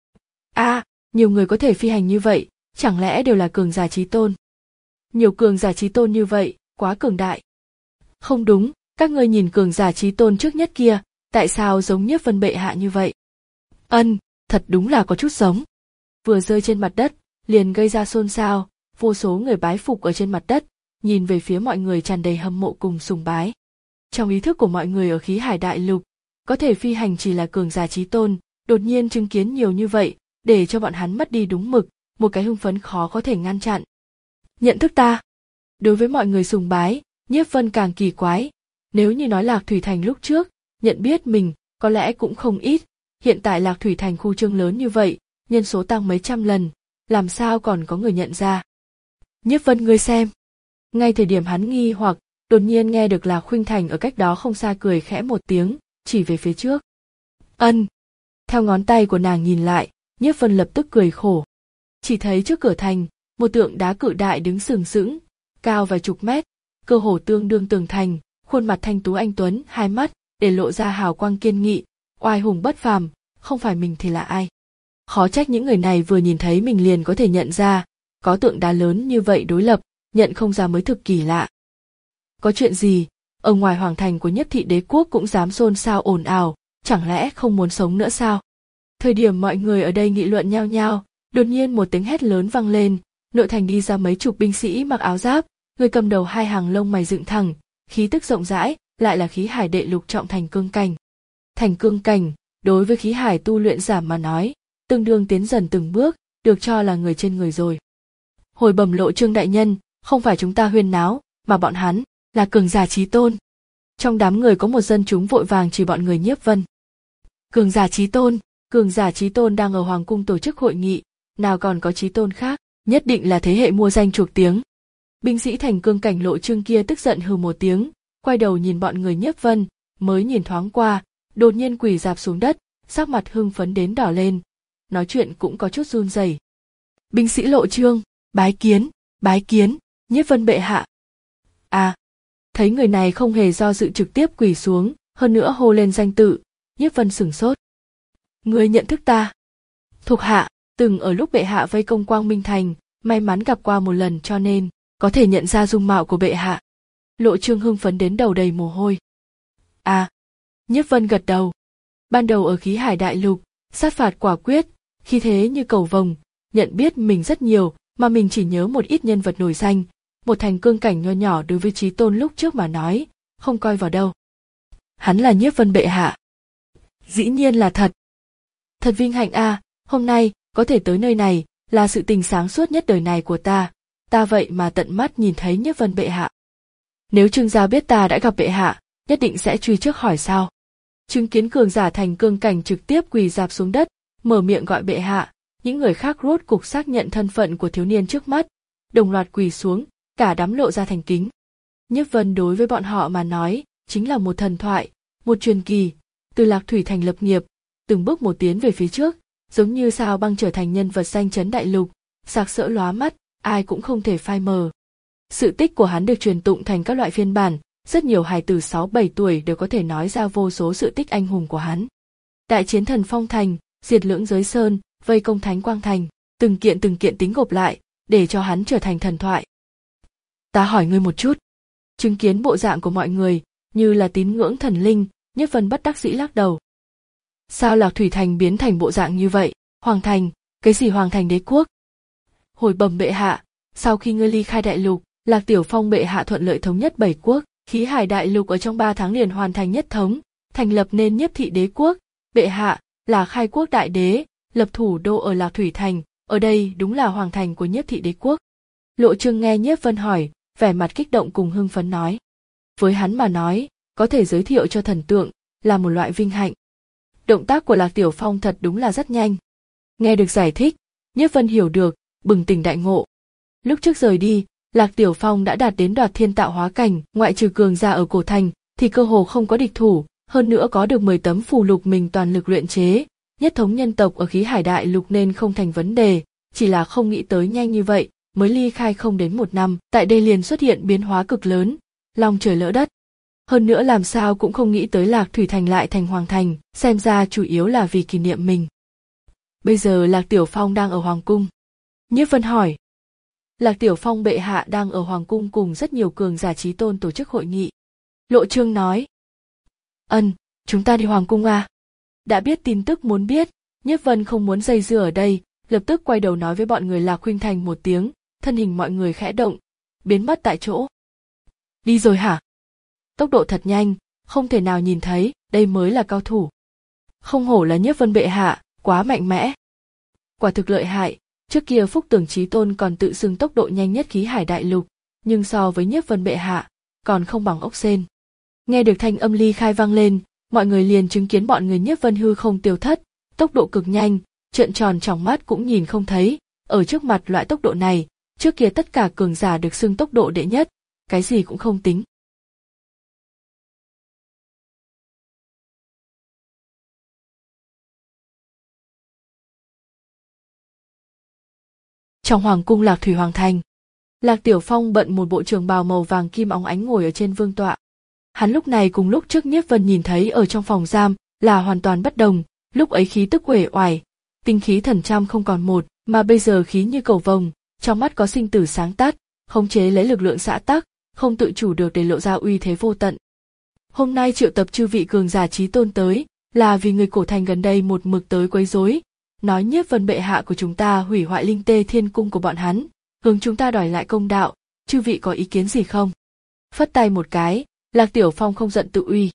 A, à, nhiều người có thể phi hành như vậy, chẳng lẽ đều là cường giả chí tôn? Nhiều cường giả chí tôn như vậy, quá cường đại. Không đúng, các ngươi nhìn cường giả chí tôn trước nhất kia, tại sao giống Nhiếp Vân bệ hạ như vậy? Ân, thật đúng là có chút giống. Vừa rơi trên mặt đất, liền gây ra xôn xao, vô số người bái phục ở trên mặt đất, nhìn về phía mọi người tràn đầy hâm mộ cùng sùng bái. Trong ý thức của mọi người ở Khí Hải Đại Lục, có thể phi hành chỉ là cường giả chí tôn, đột nhiên chứng kiến nhiều như vậy, để cho bọn hắn mất đi đúng mực, một cái hưng phấn khó có thể ngăn chặn. Nhận thức ta. Đối với mọi người sùng bái, Nhiếp Vân càng kỳ quái, nếu như nói Lạc Thủy Thành lúc trước, nhận biết mình, có lẽ cũng không ít, hiện tại Lạc Thủy Thành khu trương lớn như vậy, nhân số tăng mấy trăm lần, làm sao còn có người nhận ra. Nhiếp Vân ngươi xem. Ngay thời điểm hắn nghi hoặc, đột nhiên nghe được Lạc Khuynh Thành ở cách đó không xa cười khẽ một tiếng, chỉ về phía trước. Ân. Theo ngón tay của nàng nhìn lại, Nhiếp Vân lập tức cười khổ. Chỉ thấy trước cửa thành, một tượng đá cự đại đứng sừng sững, cao vài chục mét, cơ hồ tương đương tường thành, khuôn mặt thanh tú anh tuấn, hai mắt để lộ ra hào quang kiên nghị, oai hùng bất phàm, không phải mình thì là ai. Khó trách những người này vừa nhìn thấy mình liền có thể nhận ra, có tượng đá lớn như vậy đối lập, nhận không ra mới thực kỳ lạ. Có chuyện gì, ở ngoài hoàng thành của Nhiếp thị đế quốc cũng dám xôn xao ồn ào, chẳng lẽ không muốn sống nữa sao? Thời điểm mọi người ở đây nghị luận nhao nhao, đột nhiên một tiếng hét lớn vang lên, nội thành đi ra mấy chục binh sĩ mặc áo giáp, người cầm đầu hai hàng lông mày dựng thẳng, khí tức rộng rãi, lại là khí hải đệ lục trọng thành cương cảnh. Thành cương cảnh, đối với khí hải tu luyện giả mà nói, tương đương tiến dần từng bước, được cho là người trên người rồi. Hồi bẩm Lộ Trương đại nhân, không phải chúng ta huyên náo, mà bọn hắn là cường giả chí tôn. Trong đám người có một dân chúng vội vàng chỉ bọn người Nhiếp Vân. Cường giả chí tôn, cường giả chí tôn đang ở hoàng cung tổ chức hội nghị, nào còn có chí tôn khác, nhất định là thế hệ mua danh chuộc tiếng. Binh sĩ thành cương cảnh Lộ Trương kia tức giận hừ một tiếng, quay đầu nhìn bọn người Nhiếp Vân, mới nhìn thoáng qua, đột nhiên quỳ rạp xuống đất, sắc mặt hưng phấn đến đỏ lên, nói chuyện cũng có chút run rẩy. Binh sĩ Lộ Trương, bái kiến, bái kiến, Nhiếp Vân bệ hạ. À, thấy người này không hề do dự trực tiếp quỳ xuống, hơn nữa hô lên danh tự, Nhiếp Vân sửng sốt. Ngươi nhận thức ta? Thuộc hạ từng ở lúc bệ hạ vây công Quang Minh Thành, may mắn gặp qua một lần cho nên có thể nhận ra dung mạo của bệ hạ. Lộ Trương hưng phấn đến đầu đầy mồ hôi. À, Nhiếp Vân gật đầu. Ban đầu ở khí hải đại lục, sát phạt quả quyết, khi thế như cầu vồng, nhận biết mình rất nhiều, mà mình chỉ nhớ một ít nhân vật nổi danh, một thành cương cảnh nho nhỏ đối với chí tôn lúc trước mà nói, không coi vào đâu. Hắn là Nhiếp Vân bệ hạ. Dĩ nhiên là thật. Thật vinh hạnh a, à, hôm nay có thể tới nơi này là sự tình sáng suốt nhất đời này của ta, ta vậy mà tận mắt nhìn thấy Nhiếp Vân bệ hạ. Nếu Trương gia biết ta đã gặp bệ hạ, nhất định sẽ truy trước hỏi sao. Chứng kiến cường giả thành cương cảnh trực tiếp quỳ rạp xuống đất, mở miệng gọi bệ hạ, những người khác rốt cục xác nhận thân phận của thiếu niên trước mắt, đồng loạt quỳ xuống, cả đám lộ ra thành kính. Nhiếp Vân đối với bọn họ mà nói, chính là một thần thoại, một truyền kỳ, từ Lạc Thủy Thành lập nghiệp, từng bước một tiến về phía trước, giống như sao băng trở thành nhân vật danh chấn đại lục, sặc sỡ lóa mắt, ai cũng không thể phai mờ. Sự tích của hắn được truyền tụng thành các loại phiên bản, rất nhiều hài tử sáu bảy tuổi đều có thể nói ra vô số sự tích anh hùng của hắn. Đại chiến Thần Phong Thành, diệt lưỡng giới sơn, vây công Thánh Quang Thành, từng kiện từng kiện tính gộp lại, để cho hắn trở thành thần thoại. Ta hỏi ngươi một chút. Chứng kiến bộ dạng của mọi người, như là tín ngưỡng thần linh, Nhiếp Vân bất đắc dĩ lắc đầu. Sao Lạc Thủy Thành biến thành bộ dạng như vậy? Hoàng thành, cái gì Hoàng thành đế quốc? Hồi bẩm bệ hạ, sau khi ngươi ly khai đại lục, Lạc Tiểu Phong bệ hạ thuận lợi thống nhất bảy quốc, khí hải đại lục ở trong ba tháng liền hoàn thành nhất thống, thành lập nên Nhiếp thị đế quốc, bệ hạ là khai quốc đại đế, lập thủ đô ở Lạc Thủy Thành, ở đây đúng là hoàng thành của Nhiếp thị đế quốc. Lộ Trương nghe Nhiếp Vân hỏi, vẻ mặt kích động cùng hưng phấn nói. Với hắn mà nói, có thể giới thiệu cho thần tượng, là một loại vinh hạnh. Động tác của Lạc Tiểu Phong thật đúng là rất nhanh. Nghe được giải thích, Nhiếp Vân hiểu được, bừng tỉnh đại ngộ. Lúc trước rời đi, Lạc Tiểu Phong đã đạt đến đoạt thiên tạo hóa cảnh, ngoại trừ cường giả ở cổ thành, thì cơ hồ không có địch thủ, hơn nữa có được mười tấm phù lục mình toàn lực luyện chế, nhất thống nhân tộc ở khí hải đại lục nên không thành vấn đề, chỉ là không nghĩ tới nhanh như vậy, mới ly khai không đến một năm, tại đây liền xuất hiện biến hóa cực lớn, long trời lỡ đất. Hơn nữa làm sao cũng không nghĩ tới Lạc Thủy Thành lại thành hoàng thành, xem ra chủ yếu là vì kỷ niệm mình. Bây giờ Lạc Tiểu Phong đang ở hoàng cung. Nhiếp Vân hỏi. Lạc Tiểu Phong bệ hạ đang ở hoàng cung cùng rất nhiều cường giả chí tôn tổ chức hội nghị. Lộ Trương nói. Ân, chúng ta đi hoàng cung à? Đã biết tin tức muốn biết, Nhiếp Vân không muốn dây dưa ở đây, lập tức quay đầu nói với bọn người Lạc Khuynh Thành một tiếng, thân hình mọi người khẽ động, biến mất tại chỗ. Đi rồi hả? Tốc độ thật nhanh, không thể nào nhìn thấy, đây mới là cao thủ. Không hổ là Nhiếp Vân bệ hạ, quá mạnh mẽ. Quả thực lợi hại, trước kia Phúc Tưởng Chí Tôn còn tự xưng tốc độ nhanh nhất khí hải đại lục, nhưng so với Nhiếp Vân bệ hạ, còn không bằng ốc sên. Nghe được thanh âm ly khai vang lên, mọi người liền chứng kiến bọn người Nhiếp Vân hư không tiêu thất, tốc độ cực nhanh, trợn tròn tròng mắt cũng nhìn không thấy, ở trước mặt loại tốc độ này, trước kia tất cả cường giả được xưng tốc độ đệ nhất, cái gì cũng không tính. Trong hoàng cung Lạc Thủy Hoàng thành, Lạc Tiểu Phong bận một bộ trường bào màu vàng kim óng ánh ngồi ở trên vương tọa. Hắn lúc này cùng lúc trước Nhiếp Vân nhìn thấy ở trong phòng giam là hoàn toàn bất đồng, lúc ấy khí tức uể oải, tinh khí thần trăm không còn một, mà bây giờ khí như cầu vồng, trong mắt có sinh tử sáng tắt, khống chế lấy lực lượng xã tắc, không tự chủ được để lộ ra uy thế vô tận. Hôm nay triệu tập chư vị cường giả chí tôn tới, là vì người cổ thành gần đây một mực tới quấy rối, nói Nhiếp Vân bệ hạ của chúng ta hủy hoại Linh Tê Thiên cung của bọn hắn, hướng chúng ta đòi lại công đạo, chư vị có ý kiến gì không? Phất tay một cái, Lạc Tiểu Phong không giận tự uy.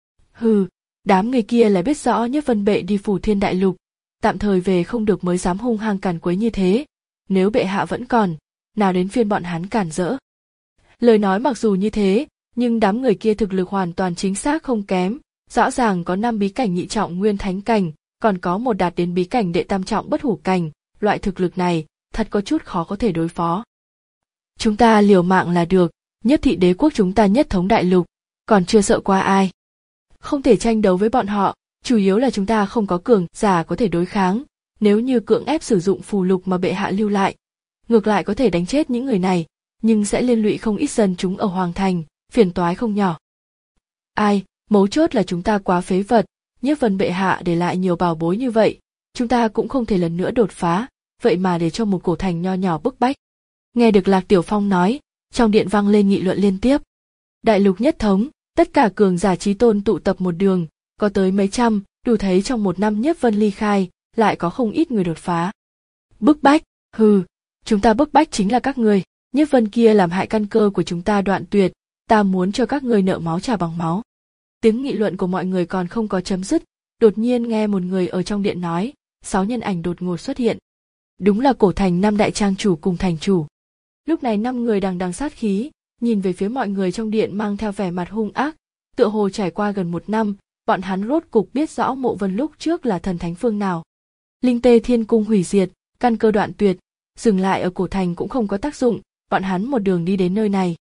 Hừ, đám người kia là biết rõ Nhiếp Vân bệ đi Phủ Thiên đại lục, tạm thời về không được mới dám hung hăng càn quấy như thế, nếu bệ hạ vẫn còn, nào đến phiên bọn hắn cản rỡ. Lời nói mặc dù như thế, nhưng đám người kia thực lực hoàn toàn chính xác không kém, rõ ràng có năm bí cảnh nhị trọng nguyên thánh cảnh, còn có một đạt đến bí cảnh đệ tam trọng bất hủ cảnh, loại thực lực này, thật có chút khó có thể đối phó. Chúng ta liều mạng là được, Nhất Thị đế quốc chúng ta nhất thống đại lục, còn chưa sợ qua ai. Không thể tranh đấu với bọn họ, chủ yếu là chúng ta không có cường giả có thể đối kháng, nếu như cưỡng ép sử dụng phù lục mà bệ hạ lưu lại, ngược lại có thể đánh chết những người này, nhưng sẽ liên lụy không ít dân chúng ở Hoàng thành, phiền toái không nhỏ. Ai, mấu chốt là chúng ta quá phế vật, Nhiếp Vân bệ hạ để lại nhiều bảo bối như vậy, chúng ta cũng không thể lần nữa đột phá, vậy mà để cho một cổ thành nho nhỏ bức bách. Nghe được Lạc Tiểu Phong nói, trong điện vang lên nghị luận liên tiếp. Đại lục nhất thống, tất cả cường giả chí tôn tụ tập một đường, có tới mấy trăm, đủ thấy trong một năm Nhiếp Vân ly khai, lại có không ít người đột phá. Bức bách, hừ, chúng ta bức bách chính là các người, Nhiếp Vân kia làm hại căn cơ của chúng ta đoạn tuyệt, ta muốn cho các người nợ máu trả bằng máu. Tiếng nghị luận của mọi người còn không có chấm dứt, đột nhiên nghe một người ở trong điện nói, sáu nhân ảnh đột ngột xuất hiện. Đúng là cổ thành năm đại trang chủ cùng thành chủ. Lúc này năm người đằng đằng sát khí, nhìn về phía mọi người trong điện mang theo vẻ mặt hung ác, tựa hồ trải qua gần một năm, bọn hắn rốt cục biết rõ Mộ Vân lúc trước là thần thánh phương nào. Linh Tê Thiên cung hủy diệt, căn cơ đoạn tuyệt, dừng lại ở cổ thành cũng không có tác dụng, bọn hắn một đường đi đến nơi này.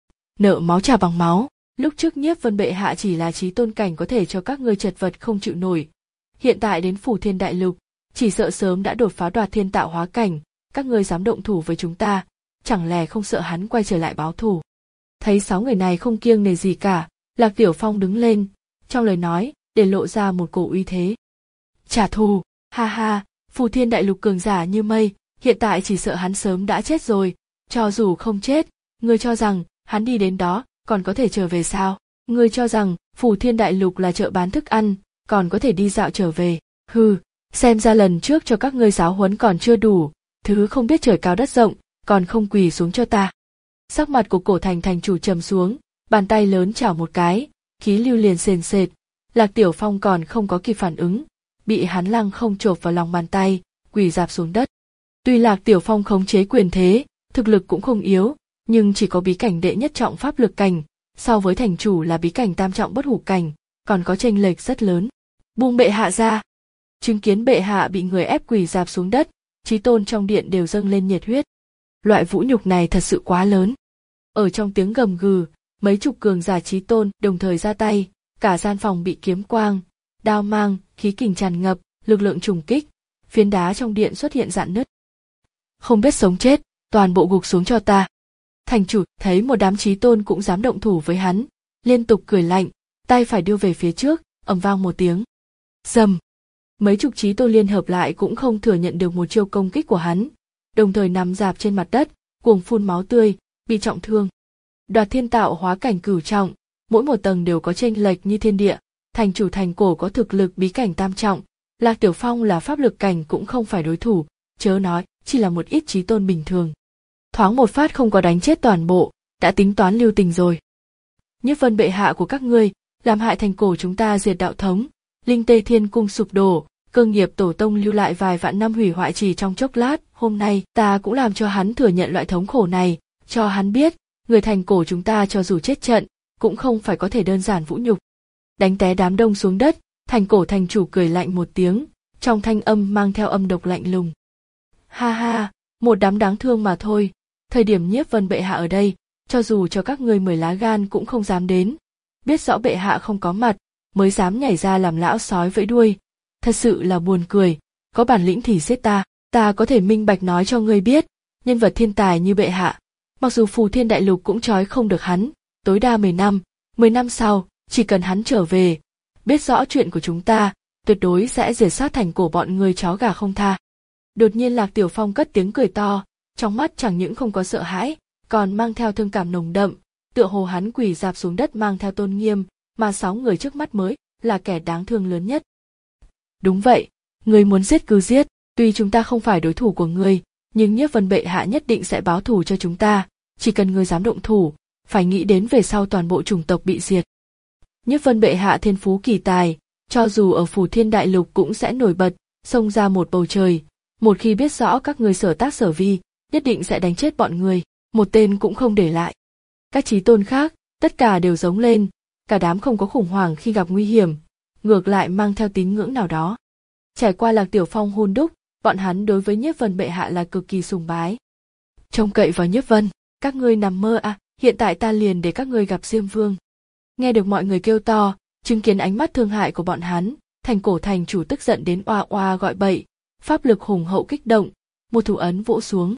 Nợ máu trả bằng máu, lúc trước Nhiếp Vân bệ hạ chỉ là chí tôn cảnh có thể cho các ngươi chật vật không chịu nổi. Hiện tại đến Phủ Thiên đại lục, chỉ sợ sớm đã đột phá đoạt thiên tạo hóa cảnh, các ngươi dám động thủ với chúng ta, chẳng lẽ không sợ hắn quay trở lại báo thù. Thấy sáu người này không kiêng nể gì cả, Lạc Tiểu Phong đứng lên, trong lời nói, để lộ ra một cổ uy thế. Trả thù, ha ha, Phủ Thiên đại lục cường giả như mây, hiện tại chỉ sợ hắn sớm đã chết rồi, cho dù không chết, ngươi cho rằng, hắn đi đến đó, còn có thể trở về sao? Ngươi cho rằng, Phủ Thiên đại lục là chợ bán thức ăn, còn có thể đi dạo trở về, hừ, xem ra lần trước cho các ngươi giáo huấn còn chưa đủ, thứ không biết trời cao đất rộng, còn không quỳ xuống cho ta. Sắc mặt của cổ thành thành chủ trầm xuống, bàn tay lớn chảo một cái, khí lưu liền sền sệt, Lạc Tiểu Phong còn không có kịp phản ứng, bị hắn lăng không chộp vào lòng bàn tay, quỳ rạp xuống đất. Tuy Lạc Tiểu Phong khống chế quyền thế, thực lực cũng không yếu, nhưng chỉ có bí cảnh đệ nhất trọng pháp lực cảnh, so với thành chủ là bí cảnh tam trọng bất hủ cảnh, còn có chênh lệch rất lớn. Buông bệ hạ ra. Chứng kiến bệ hạ bị người ép quỳ rạp xuống đất, chí tôn trong điện đều dâng lên nhiệt huyết. Loại vũ nhục này thật sự quá lớn. Ở trong tiếng gầm gừ, mấy chục cường giả chí tôn đồng thời ra tay, cả gian phòng bị kiếm quang, đao mang, khí kình tràn ngập, lực lượng trùng kích, phiến đá trong điện xuất hiện rạn nứt. Không biết sống chết, toàn bộ gục xuống cho ta. Thành chủ thấy một đám chí tôn cũng dám động thủ với hắn, liên tục cười lạnh, tay phải đưa về phía trước, ầm vang một tiếng. Rầm. Mấy chục chí tôn liên hợp lại cũng không thừa nhận được một chiêu công kích của hắn, đồng thời nằm rạp trên mặt đất, cuồng phun máu tươi, bị trọng thương. Đoạt thiên tạo hóa cảnh cửu trọng, mỗi một tầng đều có chênh lệch như thiên địa, thành chủ thành cổ có thực lực bí cảnh tam trọng, Lạc Tiểu Phong là pháp lực cảnh cũng không phải đối thủ, chớ nói, chỉ là một ít chí tôn bình thường. Thoáng một phát không có đánh chết toàn bộ, đã tính toán lưu tình rồi. Nhiếp Vân bệ hạ của các ngươi, làm hại thành cổ chúng ta diệt đạo thống, Linh Tê Thiên cung sụp đổ, cơ nghiệp tổ tông lưu lại vài vạn năm hủy hoại chỉ trong chốc lát, hôm nay ta cũng làm cho hắn thừa nhận loại thống khổ này, cho hắn biết, người thành cổ chúng ta cho dù chết trận, cũng không phải có thể đơn giản vũ nhục. Đánh té đám đông xuống đất, thành cổ thành chủ cười lạnh một tiếng, trong thanh âm mang theo âm độc lạnh lùng. Ha ha, một đám đáng thương mà thôi, thời điểm Nhiếp Vân bệ hạ ở đây, cho dù cho các ngươi mười lá gan cũng không dám đến, biết rõ bệ hạ không có mặt, mới dám nhảy ra làm lão sói vẫy đuôi, thật sự là buồn cười, có bản lĩnh thì giết ta, ta có thể minh bạch nói cho ngươi biết, nhân vật thiên tài như bệ hạ, mặc dù Phù Thiên Đại Lục cũng trói không được hắn, tối đa mười năm, mười năm sau, chỉ cần hắn trở về, biết rõ chuyện của chúng ta, tuyệt đối sẽ diệt sát thành cổ bọn người chó gà không tha. Đột nhiên Lạc Tiểu Phong cất tiếng cười to, trong mắt chẳng những không có sợ hãi, còn mang theo thương cảm nồng đậm, tựa hồ hắn quỳ rạp xuống đất mang theo tôn nghiêm, mà sáu người trước mắt mới là kẻ đáng thương lớn nhất. Đúng vậy, ngươi muốn giết cứ giết, tuy chúng ta không phải đối thủ của ngươi, nhưng Nhiếp Vân bệ hạ nhất định sẽ báo thù cho chúng ta, chỉ cần ngươi dám động thủ, phải nghĩ đến về sau toàn bộ chủng tộc bị diệt. Nhiếp Vân bệ hạ thiên phú kỳ tài, cho dù ở Phù Thiên Đại Lục cũng sẽ nổi bật, xông ra một bầu trời, một khi biết rõ các ngươi sở tác sở vi, nhất định sẽ đánh chết bọn ngươi, một tên cũng không để lại. Các chí tôn khác, tất cả đều giống lên, cả đám không có khủng hoảng khi gặp nguy hiểm, ngược lại mang theo tín ngưỡng nào đó. Trải qua Lạc Tiểu Phong hun đúc, bọn hắn đối với Nhiếp Vân bệ hạ là cực kỳ sùng bái. Trông cậy vào Nhiếp Vân, các ngươi nằm mơ à, hiện tại ta liền để các ngươi gặp Diêm Vương. Nghe được mọi người kêu to, chứng kiến ánh mắt thương hại của bọn hắn, Thành Cổ thành chủ tức giận đến oa oa gọi bậy, pháp lực hùng hậu kích động, một thủ ấn vỗ xuống.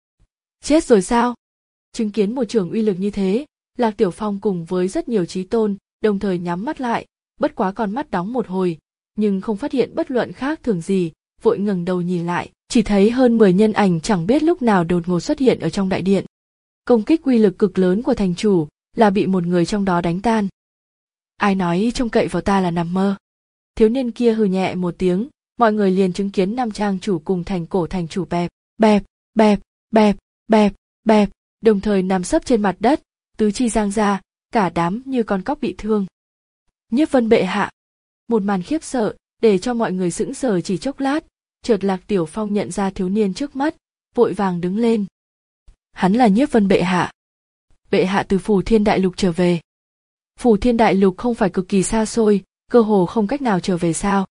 Chết rồi sao? Chứng kiến một trường uy lực như thế, Lạc Tiểu Phong cùng với rất nhiều chí tôn đồng thời nhắm mắt lại, bất quá con mắt đóng một hồi, nhưng không phát hiện bất luận khác thường gì, vội ngẩng đầu nhìn lại, chỉ thấy hơn mười nhân ảnh chẳng biết lúc nào đột ngột xuất hiện ở trong đại điện. Công kích uy lực cực lớn của thành chủ là bị một người trong đó đánh tan. Ai nói trông cậy vào ta là nằm mơ? Thiếu niên kia hừ nhẹ một tiếng, mọi người liền chứng kiến năm trang chủ cùng Thành Cổ thành chủ bẹp, bẹp, bẹp, bẹp, bẹp, bẹp, đồng thời nằm sấp trên mặt đất, tứ chi giang ra, cả đám như con cóc bị thương. Nhiếp Vân bệ hạ, một màn khiếp sợ để cho mọi người sững sờ chỉ chốc lát, chợt Lạc Tiểu Phong nhận ra thiếu niên trước mắt, vội vàng đứng lên. Hắn là Nhiếp Vân bệ hạ. Bệ hạ từ Phù Thiên Đại Lục trở về. Phù Thiên Đại Lục không phải cực kỳ xa xôi, cơ hồ không cách nào trở về sao?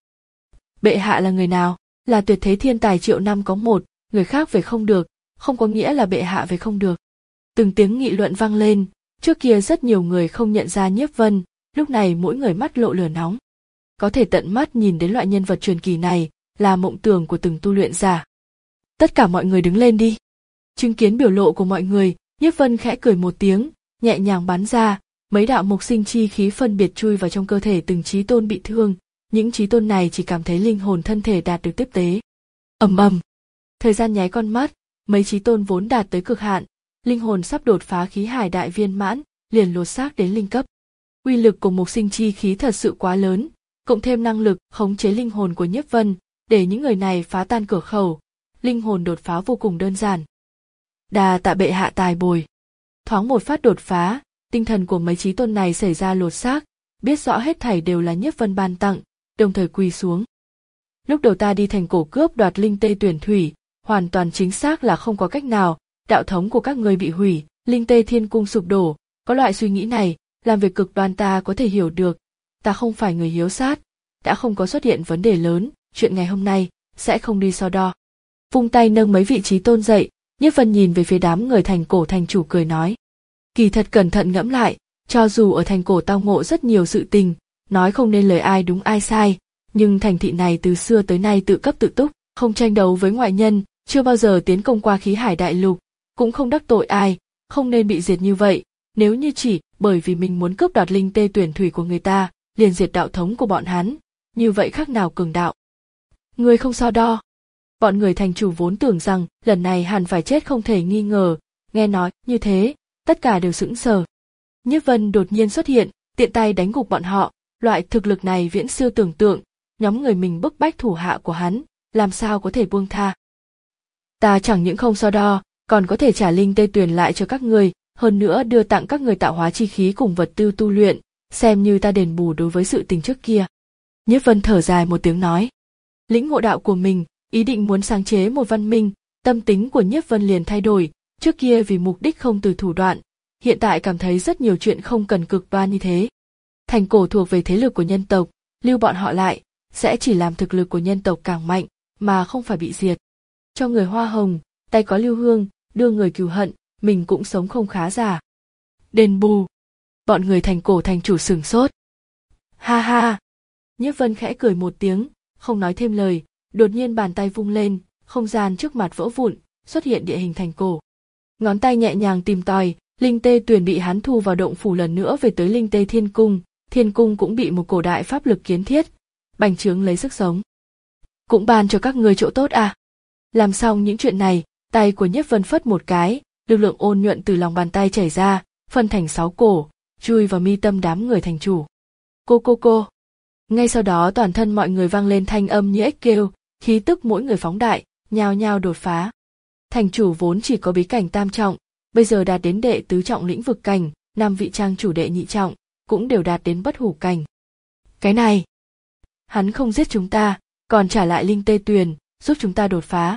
Bệ hạ là người nào? Là tuyệt thế thiên tài triệu năm có một, người khác về không được, không có nghĩa là bệ hạ về không được. Từng tiếng nghị luận vang lên, trước kia rất nhiều người không nhận ra Nhiếp Vân, lúc này mỗi người mắt lộ lửa nóng. Có thể tận mắt nhìn đến loại nhân vật truyền kỳ này, là mộng tưởng của từng tu luyện giả. Tất cả mọi người đứng lên đi. Chứng kiến biểu lộ của mọi người, Nhiếp Vân khẽ cười một tiếng, nhẹ nhàng bắn ra, mấy đạo mộc sinh chi khí phân biệt chui vào trong cơ thể từng chí tôn bị thương, những chí tôn này chỉ cảm thấy linh hồn thân thể đạt được tiếp tế. Ầm ầm. Thời gian nháy con mắt, mấy chí tôn vốn đạt tới cực hạn, linh hồn sắp đột phá khí hải đại viên mãn, liền lột xác đến linh cấp. Uy lực của mộc sinh chi khí thật sự quá lớn, cộng thêm năng lực khống chế linh hồn của Nhiếp Vân, để những người này phá tan cửa khẩu, linh hồn đột phá vô cùng đơn giản. Đà tạ bệ hạ tài bồi. Thoáng một phát đột phá, tinh thần của mấy chí tôn này xảy ra lột xác, biết rõ hết thảy đều là Nhiếp Vân ban tặng, đồng thời quỳ xuống. Lúc đầu ta đi Thành Cổ cướp đoạt linh tê tuyển thủy, hoàn toàn chính xác là không có cách nào, đạo thống của các ngươi bị hủy, linh tê thiên cung sụp đổ, có loại suy nghĩ này, làm việc cực đoan ta có thể hiểu được, ta không phải người hiếu sát, đã không có xuất hiện vấn đề lớn, chuyện ngày hôm nay sẽ không đi so đo. Vung tay nâng mấy vị chí tôn dậy, Nhiếp Vân nhìn về phía đám người Thành Cổ thành chủ cười nói. Kỳ thật cẩn thận ngẫm lại, cho dù ở Thành Cổ tao ngộ rất nhiều sự tình, nói không nên lời ai đúng ai sai, nhưng thành thị này từ xưa tới nay tự cấp tự túc, không tranh đấu với ngoại nhân, chưa bao giờ tiến công qua khí hải đại lục, cũng không đắc tội ai, không nên bị diệt như vậy, nếu như chỉ bởi vì mình muốn cướp đoạt linh tê tuyển thủy của người ta, liền diệt đạo thống của bọn hắn, như vậy khác nào cường đạo. Người không so đo. Bọn người thành chủ vốn tưởng rằng lần này hẳn phải chết không thể nghi ngờ, nghe nói như thế, tất cả đều sững sờ. Nhiếp Vân đột nhiên xuất hiện, tiện tay đánh gục bọn họ, loại thực lực này viễn siêu tưởng tượng, nhóm người mình bức bách thủ hạ của hắn, làm sao có thể buông tha. Ta chẳng những không so đo, còn có thể trả linh tê tuyển lại cho các người, hơn nữa đưa tặng các người tạo hóa chi khí cùng vật tư tu luyện, xem như ta đền bù đối với sự tình trước kia. Nhiếp Vân thở dài một tiếng nói. Lĩnh ngộ đạo của mình, ý định muốn sáng chế một văn minh, tâm tính của Nhiếp Vân liền thay đổi, trước kia vì mục đích không từ thủ đoạn, hiện tại cảm thấy rất nhiều chuyện không cần cực đoan như thế. Thành Cổ thuộc về thế lực của nhân tộc, lưu bọn họ lại, sẽ chỉ làm thực lực của nhân tộc càng mạnh, mà không phải bị diệt. Cho người hoa hồng, tay có lưu hương, đưa người cừu hận, mình cũng sống không khá giả. Đền bù. Bọn người thành cổ thành chủ sửng sốt. Ha ha. Nhiếp Vân khẽ cười một tiếng, không nói thêm lời, đột nhiên bàn tay vung lên, không gian trước mặt vỡ vụn, xuất hiện địa hình thành cổ. Ngón tay nhẹ nhàng tìm tòi, linh tê tuyền bị hắn thu vào động phủ lần nữa về tới linh tê thiên cung, thiên cung cũng bị một cổ đại pháp lực kiến thiết, bành trướng lấy sức sống. Cũng ban cho các ngươi chỗ tốt à. Làm xong những chuyện này, tay của Nhiếp Vân phất một cái, lực lượng ôn nhuận từ lòng bàn tay chảy ra, phân thành sáu cổ, chui vào mi tâm đám người thành chủ. Cô cô cô. Ngay sau đó toàn thân mọi người vang lên thanh âm như ếch kêu, khí tức mỗi người phóng đại, nhao nhao đột phá. Thành chủ vốn chỉ có bí cảnh tam trọng, bây giờ đạt đến đệ tứ trọng lĩnh vực cảnh, năm vị trang chủ đệ nhị trọng, cũng đều đạt đến bất hủ cảnh. Cái này, hắn không giết chúng ta, còn trả lại linh tê tuyền, giúp chúng ta đột phá.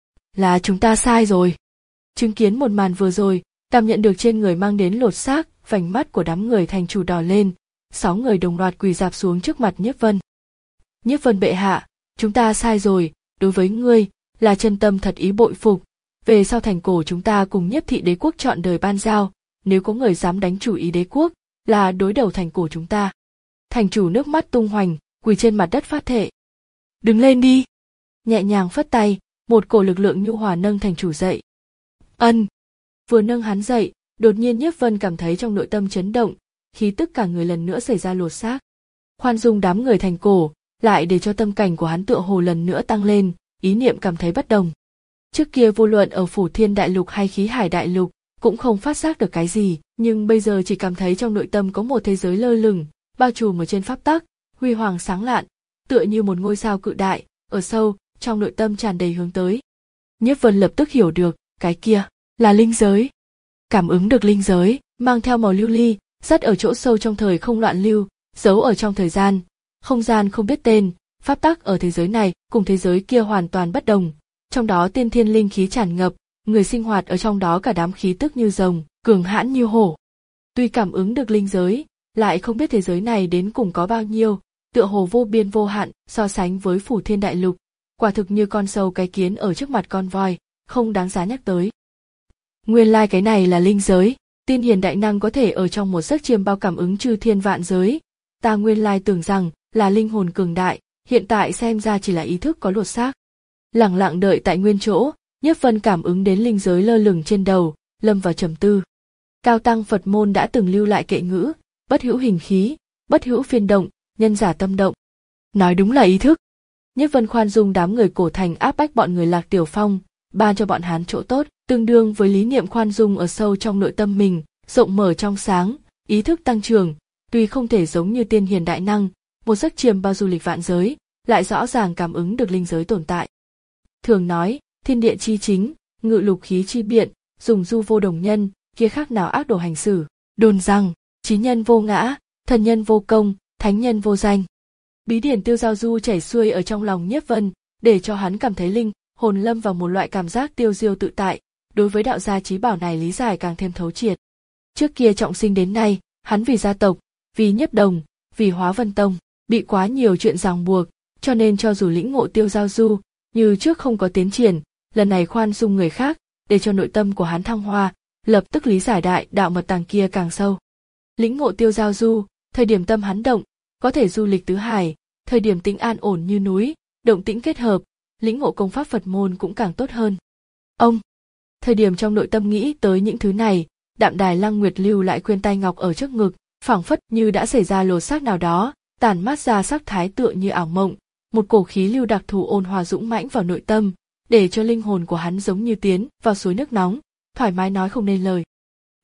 Là chúng ta sai rồi. Chứng kiến một màn vừa rồi, cảm nhận được trên người mang đến lột xác, vành mắt của đám người thành chủ đỏ lên, sáu người đồng loạt quỳ rạp xuống trước mặt Nhiếp Vân. Nhiếp Vân bệ hạ, chúng ta sai rồi, đối với ngươi, là chân tâm thật ý bội phục. Về sau thành cổ chúng ta cùng Nhiếp thị đế quốc chọn đời ban giao, nếu có người dám đánh chủ ý đế quốc, là đối đầu thành cổ chúng ta. Thành chủ nước mắt tung hoành, quỳ trên mặt đất phát thệ. Đứng lên đi. Nhẹ nhàng phất tay, một cổ lực lượng nhu hòa nâng thành chủ dậy. Ân. Vừa nâng hắn dậy, đột nhiên Nhiếp Vân cảm thấy trong nội tâm chấn động, khí tức cả người lần nữa xảy ra lột xác. Khoan dung đám người thành cổ, lại để cho tâm cảnh của hắn tựa hồ lần nữa tăng lên, ý niệm cảm thấy bất đồng. Trước kia vô luận ở Phủ Thiên Đại Lục hay Khí Hải Đại Lục, cũng không phát giác được cái gì, nhưng bây giờ chỉ cảm thấy trong nội tâm có một thế giới lơ lửng, bao trùm ở trên pháp tắc, huy hoàng sáng lạn, tựa như một ngôi sao cự đại, ở sâu, trong nội tâm tràn đầy hướng tới. Nhiếp Vân lập tức hiểu được, cái kia là linh giới. Cảm ứng được linh giới, mang theo màu lưu ly, dắt ở chỗ sâu trong thời không loạn lưu, giấu ở trong thời gian, không gian không biết tên, pháp tắc ở thế giới này cùng thế giới kia hoàn toàn bất đồng, trong đó tiên thiên linh khí tràn ngập, người sinh hoạt ở trong đó cả đám khí tức như rồng, cường hãn như hổ. Tuy cảm ứng được linh giới, lại không biết thế giới này đến cùng có bao nhiêu, tựa hồ vô biên vô hạn, so sánh với Phủ Thiên Đại Lục, quả thực như con sâu cái kiến ở trước mặt con voi, không đáng giá nhắc tới. Nguyên lai like cái này là linh giới, tiên hiền đại năng có thể ở trong một giấc chiêm bao cảm ứng chư thiên vạn giới. Ta nguyên lai like tưởng rằng là linh hồn cường đại, hiện tại xem ra chỉ là ý thức có lột xác. Lẳng lặng đợi tại nguyên chỗ, Nhiếp Vân cảm ứng đến linh giới lơ lửng trên đầu, lâm vào trầm tư. Cao tăng Phật môn đã từng lưu lại kệ ngữ, bất hữu hình khí, bất hữu phiên động, nhân giả tâm động. Nói đúng là ý thức. Nhiếp Vân khoan dung đám người cổ thành áp bách bọn người Lạc Tiểu Phong, ban cho bọn hắn chỗ tốt, tương đương với lý niệm khoan dung ở sâu trong nội tâm mình, rộng mở trong sáng, ý thức tăng trưởng, tuy không thể giống như tiên hiền đại năng, một giấc chiêm bao du lịch vạn giới, lại rõ ràng cảm ứng được linh giới tồn tại. Thường nói, thiên địa chi chính, ngự lục khí chi biện, dùng du vô đồng nhân, kia khác nào ác đồ hành xử, đồn rằng, chí nhân vô ngã, thần nhân vô công, thánh nhân vô danh. Bí điển tiêu giao du chảy xuôi ở trong lòng Nhiếp Vân, để cho hắn cảm thấy linh hồn lâm vào một loại cảm giác tiêu diêu tự tại, đối với đạo gia chí bảo này lý giải càng thêm thấu triệt. Trước kia trọng sinh đến nay, hắn vì gia tộc, vì Nhiếp Đồng, vì Hóa Vân Tông, bị quá nhiều chuyện ràng buộc, cho nên cho dù lĩnh ngộ tiêu giao du, như trước không có tiến triển, lần này khoan dung người khác, để cho nội tâm của hắn thăng hoa, lập tức lý giải đại đạo mật tàng kia càng sâu. Lĩnh ngộ tiêu giao du, thời điểm tâm hắn động, có thể du lịch tứ hải, thời điểm tĩnh an ổn như núi, động tĩnh kết hợp, lĩnh ngộ công pháp Phật môn cũng càng tốt hơn. Ông, thời điểm trong nội tâm nghĩ tới những thứ này, Đạm Đài Lăng Nguyệt lưu lại khuyên tay ngọc ở trước ngực, phảng phất như đã xảy ra lột xác nào đó, tản mát ra sắc thái tựa như ảo mộng, một cổ khí lưu đặc thù ôn hòa dũng mãnh vào nội tâm, để cho linh hồn của hắn giống như tiến vào suối nước nóng, thoải mái nói không nên lời.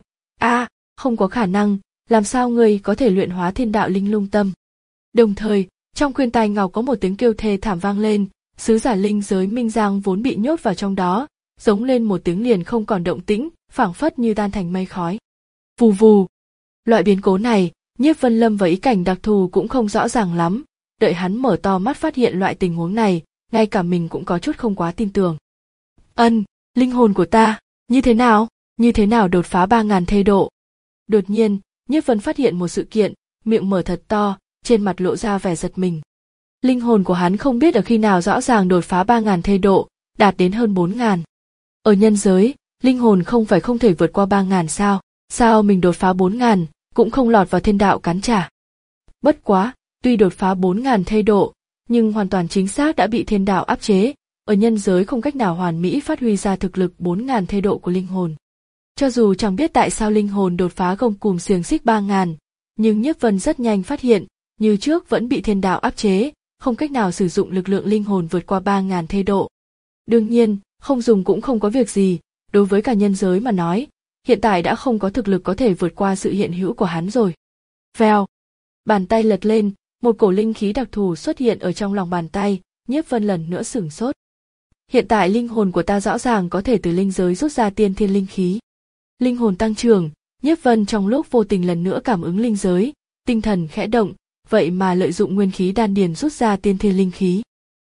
A, à, không có khả năng, làm sao ngươi có thể luyện hóa thiên đạo linh lung tâm? Đồng thời, trong khuyên tai ngọc có một tiếng kêu thê thảm vang lên, sứ giả linh giới Minh Giang vốn bị nhốt vào trong đó, giống lên một tiếng liền không còn động tĩnh, phảng phất như tan thành mây khói. Vù vù. Loại biến cố này, Nhiếp Vân lâm vào ý cảnh đặc thù cũng không rõ ràng lắm, đợi hắn mở to mắt phát hiện loại tình huống này, ngay cả mình cũng có chút không quá tin tưởng. Ân, linh hồn của ta, như thế nào, như thế nào đột phá ba ngàn thê độ? Đột nhiên, Nhiếp Vân phát hiện một sự kiện, miệng mở thật to, trên mặt lộ ra vẻ giật mình. Linh hồn của hắn không biết ở khi nào rõ ràng đột phá ba ngàn thê độ, đạt đến hơn bốn ngàn. Ở nhân giới, linh hồn không phải không thể vượt qua ba ngàn sao, sao mình đột phá bốn ngàn, cũng không lọt vào thiên đạo cắn trả. Bất quá, tuy đột phá bốn ngàn thê độ, nhưng hoàn toàn chính xác đã bị thiên đạo áp chế, ở nhân giới không cách nào hoàn mỹ phát huy ra thực lực bốn ngàn thê độ của linh hồn. Cho dù chẳng biết tại sao linh hồn đột phá gông cùm xiềng xích ba ngàn, nhưng Nhiếp Vân rất nhanh phát hiện, như trước vẫn bị thiên đạo áp chế, không cách nào sử dụng lực lượng linh hồn vượt qua ba ngàn thê độ. Đương nhiên, không dùng cũng không có việc gì, đối với cả nhân giới mà nói, hiện tại đã không có thực lực có thể vượt qua sự hiện hữu của hắn rồi. Vèo, bàn tay lật lên, một cổ linh khí đặc thù xuất hiện ở trong lòng bàn tay, Nhiếp Vân lần nữa sửng sốt. Hiện tại linh hồn của ta rõ ràng có thể từ linh giới rút ra tiên thiên linh khí. Linh hồn tăng trưởng, Nhiếp Vân trong lúc vô tình lần nữa cảm ứng linh giới, tinh thần khẽ động, vậy mà lợi dụng nguyên khí đan điền rút ra tiên thiên linh khí.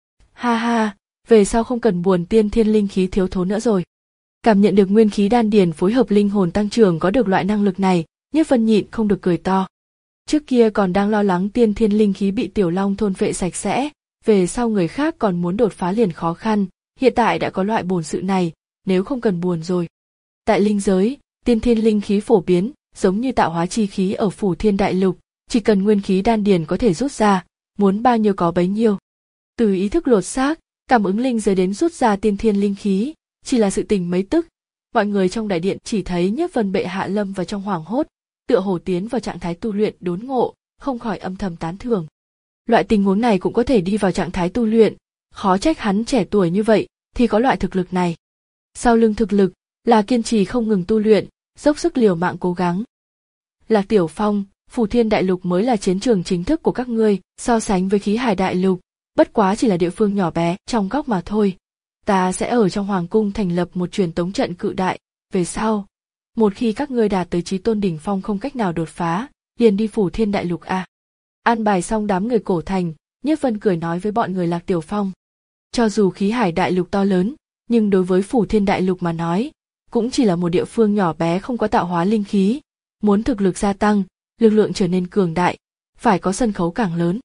Ha ha, về sau không cần buồn tiên thiên linh khí thiếu thốn nữa rồi. Cảm nhận được nguyên khí đan điền phối hợp linh hồn tăng trưởng có được loại năng lực này, Nhiếp Vân nhịn không được cười to. Trước kia còn đang lo lắng tiên thiên linh khí bị tiểu long thôn phệ sạch sẽ, về sau người khác còn muốn đột phá liền khó khăn, hiện tại đã có loại bổn sự này, nếu không cần buồn rồi. Tại linh giới, tiên thiên linh khí phổ biến, giống như tạo hóa chi khí ở Phủ Thiên Đại Lục, chỉ cần nguyên khí đan điền có thể rút ra, muốn bao nhiêu có bấy nhiêu. Từ ý thức lột xác, cảm ứng linh giới đến rút ra tiên thiên linh khí, chỉ là sự tình mấy tức. Mọi người trong đại điện chỉ thấy Nhiếp Vân bệ hạ lâm vào trong hoảng hốt, tựa hồ tiến vào trạng thái tu luyện đốn ngộ, không khỏi âm thầm tán thưởng. Loại tình huống này cũng có thể đi vào trạng thái tu luyện, khó trách hắn trẻ tuổi như vậy thì có loại thực lực này. Sau lưng thực lực là kiên trì không ngừng tu luyện, dốc sức liều mạng cố gắng. Lạc Tiểu Phong, Phủ Thiên Đại Lục mới là chiến trường chính thức của các ngươi, so sánh với Khí Hải Đại Lục, bất quá chỉ là địa phương nhỏ bé trong góc mà thôi. Ta sẽ ở trong hoàng cung thành lập một truyền tống trận cự đại, về sau, một khi các ngươi đạt tới chí tôn đỉnh phong không cách nào đột phá, liền đi Phủ Thiên Đại Lục a. An bài xong đám người cổ thành, Nhiếp Vân cười nói với bọn người Lạc Tiểu Phong. Cho dù Khí Hải Đại Lục to lớn, nhưng đối với Phủ Thiên Đại Lục mà nói, cũng chỉ là một địa phương nhỏ bé không có tạo hóa linh khí, muốn thực lực gia tăng, lực lượng trở nên cường đại, phải có sân khấu càng lớn.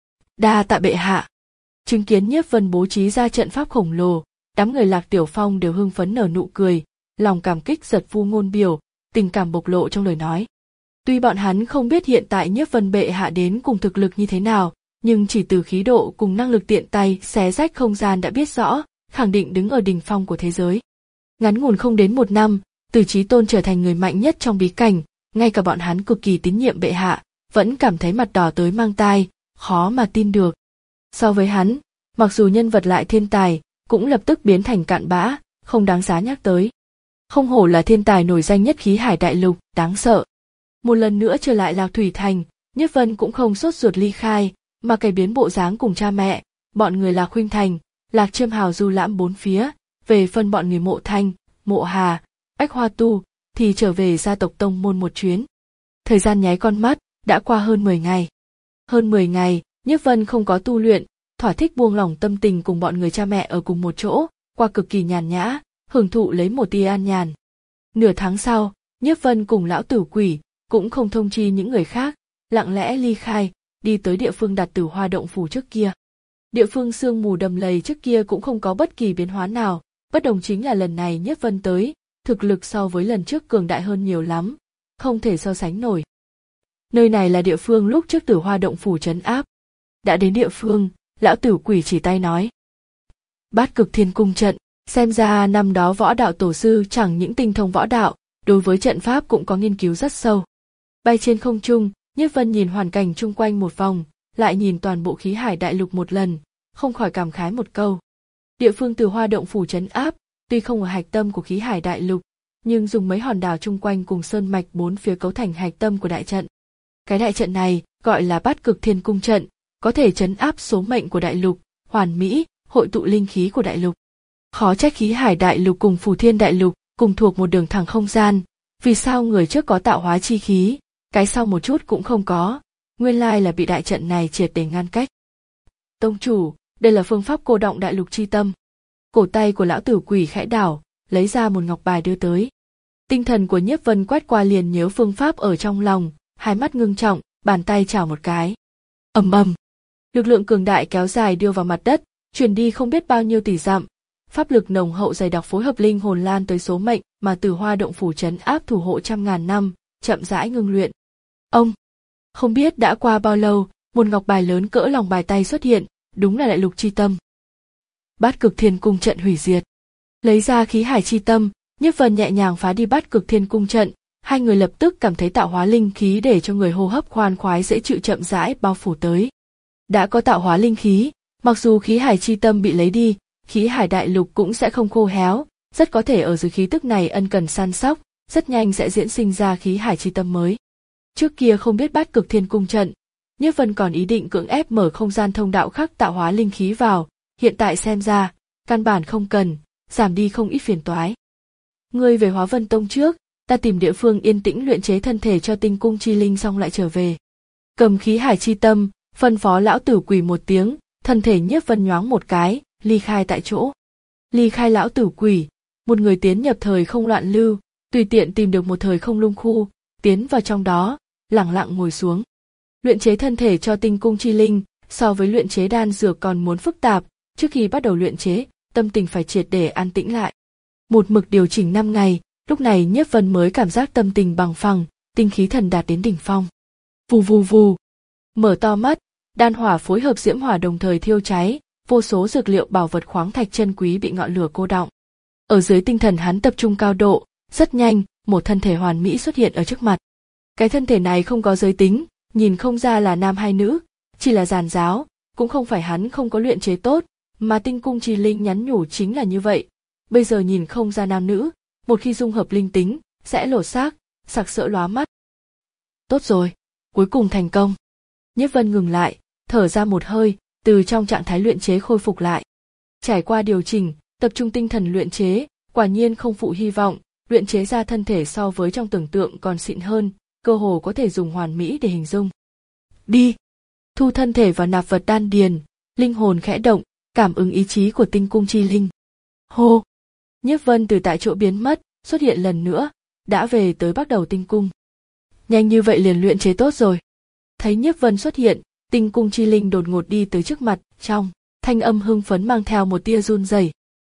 Đa tạ bệ hạ. Chứng kiến Nhiếp Vân bố trí ra trận pháp khổng lồ, đám người Lạc Tiểu Phong đều hưng phấn nở nụ cười, lòng cảm kích giật vu ngôn biểu, tình cảm bộc lộ trong lời nói. Tuy bọn hắn không biết hiện tại Nhiếp Vân bệ hạ đến cùng thực lực như thế nào, nhưng chỉ từ khí độ cùng năng lực tiện tay xé rách không gian đã biết rõ, khẳng định đứng ở đỉnh phong của thế giới. Ngắn ngủn không đến một năm, từ chí tôn trở thành người mạnh nhất trong bí cảnh, ngay cả bọn hắn cực kỳ tín nhiệm bệ hạ, vẫn cảm thấy mặt đỏ tới mang tai, khó mà tin được. So với hắn, mặc dù nhân vật lại thiên tài, cũng lập tức biến thành cặn bã, không đáng giá nhắc tới. Không hổ là thiên tài nổi danh nhất Khí Hải Đại Lục, đáng sợ. Một lần nữa trở lại Lạc Thủy Thành, Nhiếp Vân cũng không sốt ruột ly khai, mà cải biến bộ dáng cùng cha mẹ, bọn người Lạc Khuynh Thành, Lạc Chiêm Hào du lãm bốn phía, về phân bọn người Mộ Thanh, Mộ Hà, Bách Hoa Tu, thì trở về gia tộc tông môn một chuyến. Thời gian nháy con mắt, đã qua hơn mười ngày. Hơn mười ngày, Nhiếp Vân không có tu luyện, thỏa thích buông lỏng tâm tình cùng bọn người cha mẹ ở cùng một chỗ, qua cực kỳ nhàn nhã, hưởng thụ lấy một tia an nhàn. Nửa tháng sau, Nhiếp Vân cùng lão tử quỷ, cũng không thông chi những người khác, lặng lẽ ly khai, đi tới địa phương đặt Tử Hoa động phủ trước kia. Địa phương sương mù đầm lầy trước kia cũng không có bất kỳ biến hóa nào, bất đồng chính là lần này Nhiếp Vân tới, thực lực so với lần trước cường đại hơn nhiều lắm, không thể so sánh nổi. Nơi này là địa phương lúc trước Tử Hoa động phủ trấn áp. Đã đến địa phương, lão tử quỷ chỉ tay nói. Bát Cực Thiên Cung trận, xem ra năm đó võ đạo tổ sư chẳng những tinh thông võ đạo, đối với trận pháp cũng có nghiên cứu rất sâu. Bay trên không trung, Nhiếp Vân nhìn hoàn cảnh chung quanh một vòng, lại nhìn toàn bộ Khí Hải Đại Lục một lần, không khỏi cảm khái một câu. Địa phương Tử Hoa động phủ trấn áp, tuy không ở hạch tâm của Khí Hải Đại Lục, nhưng dùng mấy hòn đảo chung quanh cùng sơn mạch bốn phía cấu thành hạch tâm của đại trận. Cái đại trận này gọi là Bát Cực Thiên Cung trận, có thể trấn áp số mệnh của đại lục, hoàn mỹ, hội tụ linh khí của đại lục. Khó trách Khí Hải Đại Lục cùng Phủ Thiên Đại Lục cùng thuộc một đường thẳng không gian, vì sao người trước có tạo hóa chi khí, cái sau một chút cũng không có, nguyên lai là bị đại trận này triệt để ngăn cách. Tông chủ, đây là phương pháp cô động đại lục chi tâm. Cổ tay của lão tử quỷ khẽ đảo, lấy ra một ngọc bài đưa tới. Tinh thần của Nhiếp Vân quét qua liền nhớ phương pháp ở trong lòng, hai mắt ngưng trọng, bàn tay chảo một cái. Ầm ầm. Lực lượng cường đại kéo dài đưa vào mặt đất, truyền đi không biết bao nhiêu tỷ dặm. Pháp lực nồng hậu dày đặc phối hợp linh hồn lan tới số mệnh mà Tử Hoa động phủ trấn áp thủ hộ trăm ngàn năm, chậm rãi ngưng luyện. Ông, không biết đã qua bao lâu, một ngọc bài lớn cỡ lòng bàn tay xuất hiện, đúng là đại lục chi tâm. Bát Cực Thiên Cung trận hủy diệt. Lấy ra khí hải chi tâm, Nhiếp Vân nhẹ nhàng phá đi Bát Cực Thiên Cung trận, hai người lập tức cảm thấy tạo hóa linh khí để cho người hô hấp khoan khoái dễ chịu chậm rãi bao phủ tới. Đã có tạo hóa linh khí, mặc dù khí hải chi tâm bị lấy đi, khí hải đại lục cũng sẽ không khô héo, rất có thể ở dưới khí tức này ân cần săn sóc, rất nhanh sẽ diễn sinh ra khí hải chi tâm mới. Trước kia không biết Bát Cực Thiên Cung trận, Nhiếp Vân còn ý định cưỡng ép mở không gian thông đạo khắc tạo hóa linh khí vào, hiện tại xem ra, căn bản không cần, giảm đi không ít phiền toái. Ngươi về Hóa Vân Tông trước, ta tìm địa phương yên tĩnh luyện chế thân thể cho Tinh Cung Chi Linh xong lại trở về. Cầm khí hải chi tâm, phân phó lão tử quỳ một tiếng, thân thể Nhiếp Vân nhoáng một cái, ly khai tại chỗ. Ly khai lão tử quỷ, một người tiến nhập thời không loạn lưu, tùy tiện tìm được một thời không lung khu, tiến vào trong đó, lẳng lặng ngồi xuống. Luyện chế thân thể cho Tinh Cung Chi Linh, so với luyện chế đan dược còn muốn phức tạp, trước khi bắt đầu luyện chế, tâm tình phải triệt để an tĩnh lại. Một mực điều chỉnh năm ngày, lúc này Nhiếp Vân mới cảm giác tâm tình bằng phẳng, tinh khí thần đạt đến đỉnh phong. Vù vù vù, mở to mắt, đan hỏa phối hợp diễm hỏa đồng thời thiêu cháy, vô số dược liệu bảo vật khoáng thạch chân quý bị ngọn lửa cô đọng. Ở dưới tinh thần hắn tập trung cao độ, rất nhanh, một thân thể hoàn mỹ xuất hiện ở trước mặt. Cái thân thể này không có giới tính, nhìn không ra là nam hay nữ, chỉ là giàn giáo, cũng không phải hắn không có luyện chế tốt, mà Tinh Cung Chi Linh nhắn nhủ chính là như vậy. Bây giờ nhìn không ra nam nữ, một khi dung hợp linh tính, sẽ lột xác, sặc sỡ lóa mắt. Tốt rồi, cuối cùng thành công. Nhiếp Vân ngừng lại, thở ra một hơi, từ trong trạng thái luyện chế khôi phục lại. Trải qua điều chỉnh, tập trung tinh thần luyện chế, quả nhiên không phụ hy vọng, luyện chế ra thân thể so với trong tưởng tượng còn xịn hơn, cơ hồ có thể dùng hoàn mỹ để hình dung. Đi! Thu thân thể vào nạp vật đan điền, linh hồn khẽ động, cảm ứng ý chí của Tinh Cung Chi Linh. Hô! Nhiếp Vân từ tại chỗ biến mất, xuất hiện lần nữa, đã về tới bắt đầu Tinh Cung. Nhanh như vậy liền luyện chế tốt rồi. Thấy Nhiếp Vân xuất hiện, Tinh Cung Chi Linh đột ngột đi tới trước mặt, trong thanh âm hưng phấn mang theo một tia run rẩy.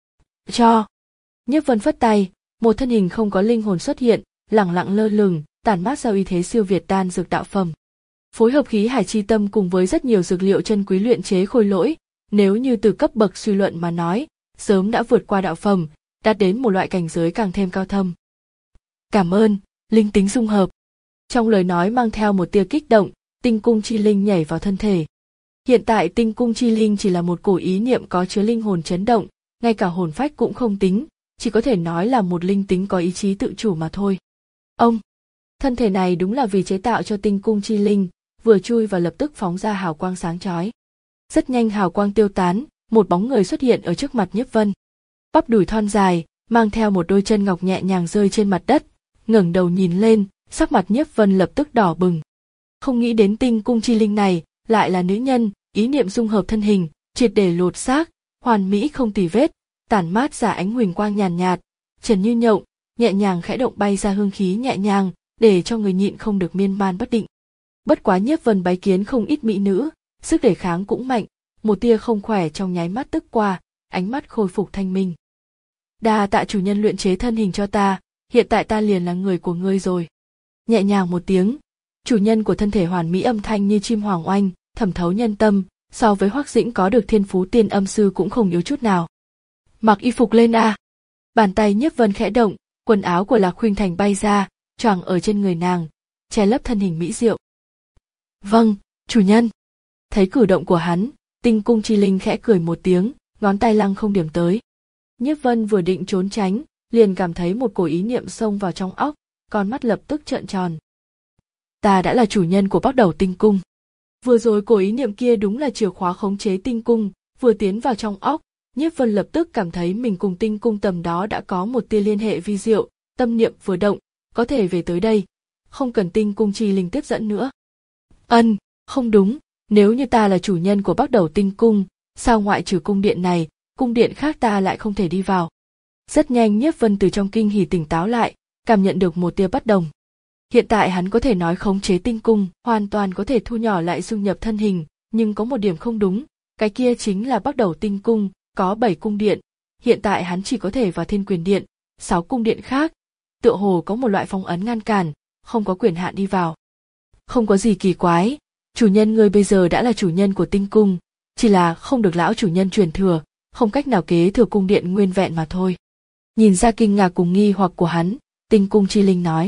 Cho! Nhiếp Vân phất tay, một thân hình không có linh hồn xuất hiện, lẳng lặng lơ lửng, tản mát ra uy thế siêu việt đan dược đạo phẩm. Phối hợp khí hải chi tâm cùng với rất nhiều dược liệu chân quý luyện chế khôi lỗi, nếu như từ cấp bậc suy luận mà nói, sớm đã vượt qua đạo phẩm, đạt đến một loại cảnh giới càng thêm cao thâm. Cảm ơn, linh tính dung hợp. Trong lời nói mang theo một tia kích động, Tinh Cung Chi Linh nhảy vào thân thể. Hiện tại Tinh Cung Chi Linh chỉ là một cổ ý niệm có chứa linh hồn chấn động, ngay cả hồn phách cũng không tính, chỉ có thể nói là một linh tính có ý chí tự chủ mà thôi. Ông, thân thể này đúng là vì chế tạo cho Tinh Cung Chi Linh, vừa chui vào lập tức phóng ra hào quang sáng chói. Rất nhanh hào quang tiêu tán, một bóng người xuất hiện ở trước mặt Nhiếp Vân. Bắp đùi thon dài, mang theo một đôi chân ngọc nhẹ nhàng rơi trên mặt đất, ngẩng đầu nhìn lên, sắc mặt Nhiếp Vân lập tức đỏ bừng. Không nghĩ đến Tinh Cung Chi Linh này lại là nữ nhân, ý niệm dung hợp thân hình, triệt để lột xác, hoàn mỹ không tì vết, tản mát ra ánh huỳnh quang nhàn nhạt, trần như nhộng, nhẹ nhàng khẽ động bay ra hương khí nhẹ nhàng, để cho người nhịn không được miên man bất định. Bất quá Nhiếp Vân bái kiến không ít mỹ nữ, sức đề kháng cũng mạnh, một tia không khỏe trong nháy mắt tức qua, ánh mắt khôi phục thanh minh. Đa tạ chủ nhân luyện chế thân hình cho ta, hiện tại ta liền là người của ngươi rồi. Nhẹ nhàng một tiếng, chủ nhân của thân thể hoàn mỹ âm thanh như chim hoàng oanh, thẩm thấu nhân tâm, so với Hoắc Dĩnh có được thiên phú tiên âm sư cũng không yếu chút nào. Mặc y phục lên a. Bàn tay Nhiếp Vân khẽ động, quần áo của Lạc Khuynh Thành bay ra, choàng ở trên người nàng, che lấp thân hình mỹ diệu. Vâng, chủ nhân. Thấy cử động của hắn, Tinh Cung Chi Linh khẽ cười một tiếng, ngón tay lăng không điểm tới. Nhiếp Vân vừa định trốn tránh, liền cảm thấy một cổ ý niệm xông vào trong óc, con mắt lập tức trợn tròn. Ta đã là chủ nhân của Bắc Đầu Tinh Cung. Vừa rồi cổ ý niệm kia đúng là chìa khóa khống chế Tinh Cung, vừa tiến vào trong óc, Nhiếp Vân lập tức cảm thấy mình cùng Tinh Cung tầm đó đã có một tia liên hệ vi diệu, tâm niệm vừa động, có thể về tới đây, không cần Tinh Cung Chi Linh tiếp dẫn nữa. Ân, không đúng, nếu như ta là chủ nhân của Bắc Đầu Tinh Cung, sao ngoại trừ cung điện này, cung điện khác ta lại không thể đi vào? Rất nhanh Nhiếp Vân từ trong kinh hỉ tỉnh táo lại, cảm nhận được một tia bất đồng. Hiện tại hắn có thể nói khống chế Tinh Cung, hoàn toàn có thể thu nhỏ lại dung nhập thân hình, Nhưng có một điểm không đúng, cái kia chính là Bắc Đầu Tinh Cung, có bảy cung điện, hiện tại hắn chỉ có thể vào Thiên Quyền Điện, sáu cung điện khác, tựa hồ có một loại phong ấn ngăn cản, không có quyền hạn đi vào. Không có gì kỳ quái, chủ nhân ngươi bây giờ đã là chủ nhân của Tinh Cung, chỉ là không được lão chủ nhân truyền thừa, không cách nào kế thừa cung điện nguyên vẹn mà thôi. Nhìn ra kinh ngạc cùng nghi hoặc của hắn, Tinh Cung Chi Linh nói.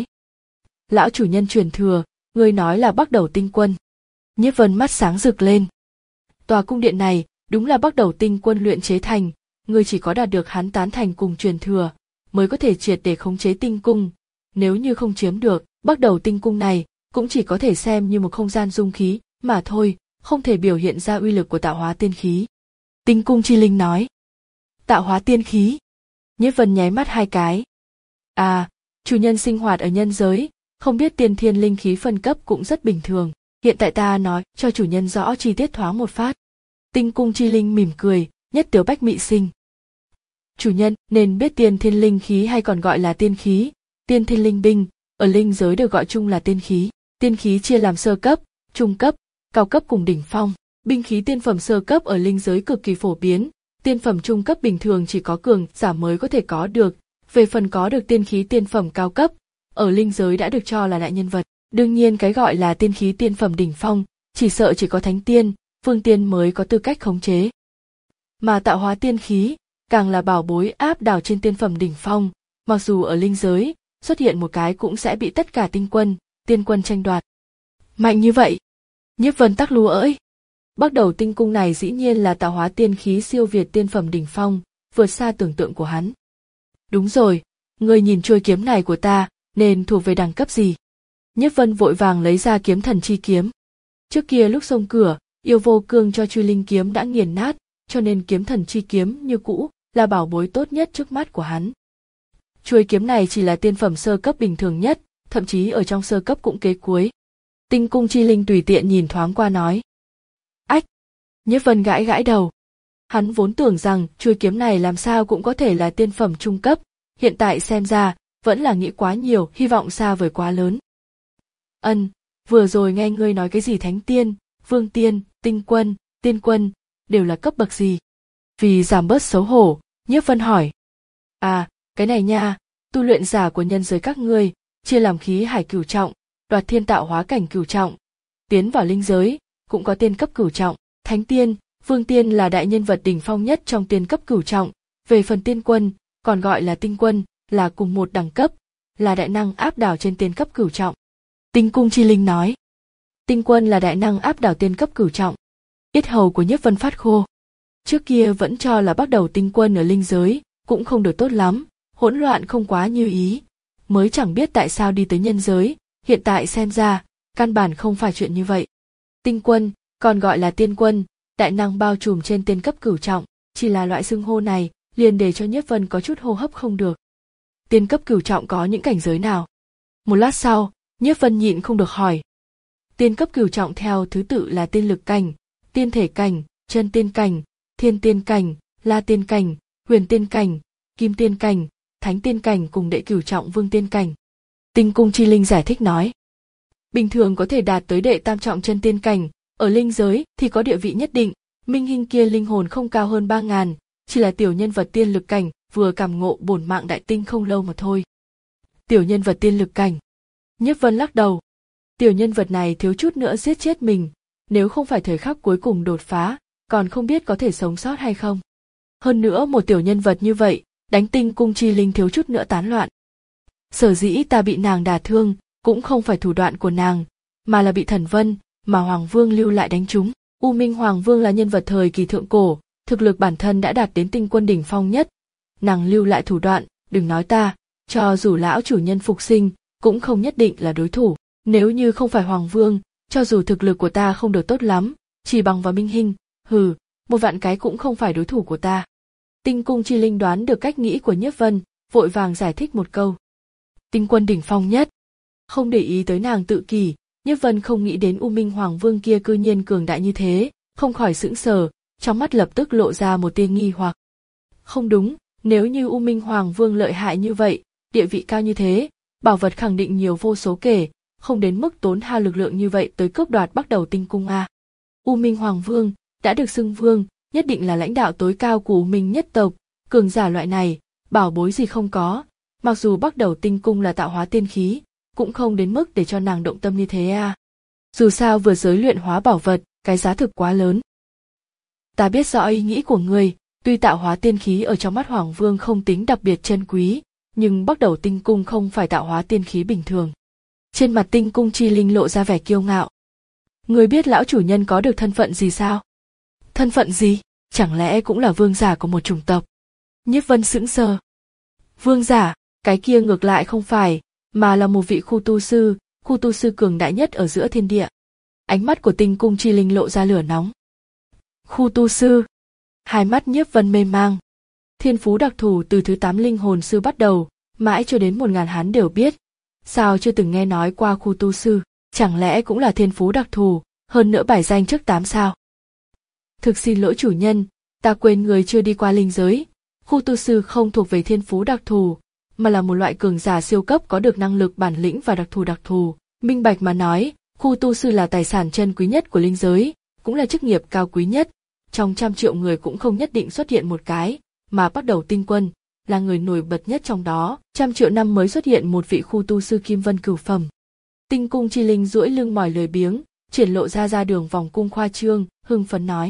Lão chủ nhân truyền thừa, ngươi nói là Bắc Đầu Tinh Quân. Nhiếp Vân mắt sáng rực lên. Tòa cung điện này, đúng là Bắc Đầu Tinh Quân luyện chế thành, ngươi chỉ có đạt được hắn tán thành cùng truyền thừa, mới có thể triệt để khống chế Tinh Cung. Nếu như không chiếm được, Bắc Đầu Tinh Cung này, cũng chỉ có thể xem như một không gian dung khí, mà thôi, không thể biểu hiện ra uy lực của tạo hóa tiên khí. Tinh Cung Chi Linh nói. Tạo hóa tiên khí. Nhiếp Vân nháy mắt hai cái. À, chủ nhân sinh hoạt ở nhân giới, không biết tiên thiên linh khí phân cấp cũng rất bình thường. Hiện tại ta nói cho chủ nhân rõ chi tiết thoáng một phát. Tinh Cung Chi Linh mỉm cười, nhất tiếu bách mị sinh. Chủ nhân nên biết tiên thiên linh khí hay còn gọi là tiên khí, tiên thiên linh binh, ở linh giới được gọi chung là tiên khí. Tiên khí chia làm sơ cấp, trung cấp, cao cấp cùng đỉnh phong. Binh khí tiên phẩm sơ cấp ở linh giới cực kỳ phổ biến, tiên phẩm trung cấp bình thường chỉ có cường giả mới có thể có được. Về phần có được tiên khí tiên phẩm cao cấp, ở linh giới đã được cho là đại nhân vật. Đương nhiên cái gọi là tiên khí tiên phẩm đỉnh phong, chỉ sợ chỉ có thánh tiên, vương tiên mới có tư cách khống chế. Mà tạo hóa tiên khí, càng là bảo bối áp đảo trên tiên phẩm đỉnh phong, mặc dù ở linh giới, xuất hiện một cái cũng sẽ bị tất cả tinh quân, tiên quân tranh đoạt. Mạnh như vậy! Nhiếp Vân tắc lúa ỡi! Bắc Đầu Tinh Cung này dĩ nhiên là tạo hóa tiên khí siêu việt tiên phẩm đỉnh phong, vượt xa tưởng tượng của hắn. Đúng rồi, ngươi nhìn chuôi kiếm này của ta, nên thuộc về đẳng cấp gì? Nhiếp Vân vội vàng lấy ra kiếm thần chi kiếm. Trước kia lúc xông cửa, Yêu Vô Cương cho truy linh kiếm đã nghiền nát, cho nên kiếm thần chi kiếm như cũ là bảo bối tốt nhất trước mắt của hắn. Chuôi kiếm này chỉ là tiên phẩm sơ cấp bình thường nhất, thậm chí ở trong sơ cấp cũng kế cuối. Tinh Cung Chi Linh tùy tiện nhìn thoáng qua nói. Ách! Nhiếp Vân gãi gãi đầu. Hắn vốn tưởng rằng chuôi kiếm này làm sao cũng có thể là tiên phẩm trung cấp, hiện tại xem ra, vẫn là nghĩ quá nhiều, hy vọng xa vời quá lớn. Ân, vừa rồi nghe ngươi nói cái gì thánh tiên, vương tiên, tinh quân, tiên quân, đều là cấp bậc gì? Vì giảm bớt xấu hổ, Nhiếp Vân hỏi. À, cái này nha, tu luyện giả của nhân giới các ngươi, chia làm khí hải cửu trọng, đoạt thiên tạo hóa cảnh cửu trọng, tiến vào linh giới, cũng có tiên cấp cửu trọng, thánh tiên, vương tiên là đại nhân vật đỉnh phong nhất trong tiên cấp cửu trọng, về phần tiên quân, còn gọi là tinh quân, là cùng một đẳng cấp, là đại năng áp đảo trên tiên cấp cửu trọng. Tinh Cung Chi Linh nói. Tinh quân là đại năng áp đảo tiên cấp cửu trọng. Yết hầu của Nhiếp Vân phát khô. Trước kia vẫn cho là Bắc Đầu Tinh Quân ở linh giới, cũng không được tốt lắm, hỗn loạn không quá như ý. Mới chẳng biết tại sao đi tới nhân giới, hiện tại xem ra, căn bản không phải chuyện như vậy. Tinh quân, còn gọi là tiên quân, đại năng bao trùm trên tiên cấp cửu trọng, chỉ là loại xưng hô này, liền để cho Nhiếp Vân có chút hô hấp không được. Tiên cấp cửu trọng có những cảnh giới nào? Một lát sau, Nhiếp Vân nhịn không được hỏi. Tiên cấp cửu trọng theo thứ tự là tiên lực cảnh, tiên thể cảnh, chân tiên cảnh, thiên tiên cảnh, la tiên cảnh, huyền tiên cảnh, kim tiên cảnh, thánh tiên cảnh cùng đệ cửu trọng vương tiên cảnh. Tinh Cung Chi Linh giải thích nói. Bình thường có thể đạt tới đệ tam trọng chân tiên cảnh, ở linh giới thì có địa vị nhất định, Minh Hinh kia linh hồn không cao hơn ba ngàn, chỉ là tiểu nhân vật tiên lực cảnh, vừa cảm ngộ bổn mạng đại tinh không lâu mà thôi. Tiểu nhân vật tiên lực cảnh. Nhiếp Vân lắc đầu. Tiểu nhân vật này thiếu chút nữa giết chết mình, nếu không phải thời khắc cuối cùng đột phá, còn không biết có thể sống sót hay không. Hơn nữa một tiểu nhân vật như vậy, đánh Tinh Cung Chi Linh thiếu chút nữa tán loạn. Sở dĩ ta bị nàng đả thương, cũng không phải thủ đoạn của nàng, mà là bị Thần Vân, mà Hoàng Vương lưu lại đánh trúng. U Minh Hoàng Vương là nhân vật thời kỳ thượng cổ, thực lực bản thân đã đạt đến tinh quân đỉnh phong nhất. Nàng lưu lại thủ đoạn, đừng nói ta, cho dù lão chủ nhân phục sinh, cũng không nhất định là đối thủ. Nếu như không phải Hoàng Vương, cho dù thực lực của ta không được tốt lắm, chỉ bằng vào Minh Hinh, hừ, một vạn cái cũng không phải đối thủ của ta. Tinh Cung Chi Linh đoán được cách nghĩ của Nhiếp Vân, vội vàng giải thích một câu. Tinh quân đỉnh phong nhất. Không để ý tới nàng tự kỷ, Nhiếp Vân không nghĩ đến U Minh Hoàng Vương kia cư nhiên cường đại như thế, không khỏi sững sờ, trong mắt lập tức lộ ra một tia nghi hoặc. Không đúng, nếu như U Minh Hoàng Vương lợi hại như vậy, địa vị cao như thế, bảo vật khẳng định nhiều vô số kể, không đến mức tốn hao lực lượng như vậy tới cướp đoạt Bắc Đầu Tinh Cung a. U Minh Hoàng Vương đã được xưng vương, nhất định là lãnh đạo tối cao của U Minh nhất tộc, cường giả loại này, bảo bối gì không có, mặc dù Bắc Đầu Tinh Cung là tạo hóa tiên khí, cũng không đến mức để cho nàng động tâm như thế à. Dù sao vừa giới luyện hóa bảo vật, cái giá thực quá lớn. Ta biết rõ ý nghĩ của ngươi, tuy tạo hóa tiên khí ở trong mắt Hoàng Vương không tính đặc biệt chân quý, nhưng Bắc Đầu Tinh Cung không phải tạo hóa tiên khí bình thường. Trên mặt Tinh Cung Chi Linh lộ ra vẻ kiêu ngạo. Ngươi biết lão chủ nhân có được thân phận gì sao? Thân phận gì? Chẳng lẽ cũng là vương giả của một chủng tộc? Nhiếp Vân sững sờ. Vương giả, cái kia ngược lại không phải, mà là một vị khu tu sư, khu tu sư cường đại nhất ở giữa thiên địa. Ánh mắt của Tinh Cung Chi Linh lộ ra lửa nóng. Khu tu sư. Hai mắt Nhiếp Vân mê mang. Thiên phú đặc thù từ thứ tám linh hồn sư bắt đầu, mãi cho đến một ngàn hắn đều biết. Sao chưa từng nghe nói qua khu tu sư, chẳng lẽ cũng là thiên phú đặc thù, hơn nữa bài danh trước tám sao? Thực xin lỗi chủ nhân, ta quên người chưa đi qua linh giới. Khu tu sư không thuộc về thiên phú đặc thù, mà là một loại cường giả siêu cấp có được năng lực bản lĩnh và đặc thù đặc thù. Minh bạch mà nói, khu tu sư là tài sản chân quý nhất của linh giới, cũng là chức nghiệp cao quý nhất. Trong trăm triệu người cũng không nhất định xuất hiện một cái, mà Bắc Đầu Tinh Quân là người nổi bật nhất trong đó. Trăm triệu năm mới xuất hiện một vị khu tu sư kim vân cửu phẩm. Tinh Cung Chi Linh duỗi lưng mỏi lười biếng, triển lộ ra ra đường vòng cung khoa trương, hưng phấn nói.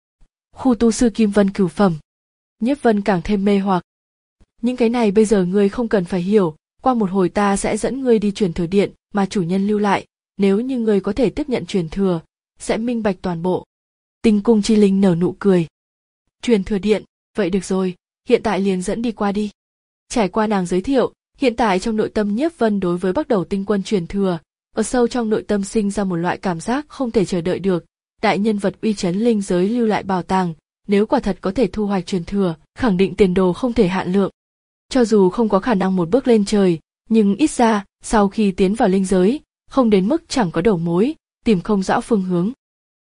Khu tu sư kim vân cửu phẩm. Nhiếp Vân càng thêm mê hoặc. Những cái này bây giờ ngươi không cần phải hiểu, qua một hồi ta sẽ dẫn ngươi đi truyền thừa điện mà chủ nhân lưu lại, nếu như ngươi có thể tiếp nhận truyền thừa, sẽ minh bạch toàn bộ. Tinh Cung Chi Linh nở nụ cười. Truyền thừa điện, vậy được rồi, hiện tại liền dẫn đi qua đi. Trải qua nàng giới thiệu, hiện tại trong nội tâm Nhiếp Vân đối với Bắc Đầu Tinh Quân truyền thừa, ở sâu trong nội tâm sinh ra một loại cảm giác không thể chờ đợi được. Đại nhân vật uy chấn linh giới lưu lại bảo tàng, nếu quả thật có thể thu hoạch truyền thừa, khẳng định tiền đồ không thể hạn lượng. Cho dù không có khả năng một bước lên trời, nhưng ít ra, sau khi tiến vào linh giới, không đến mức chẳng có đầu mối, tìm không rõ phương hướng.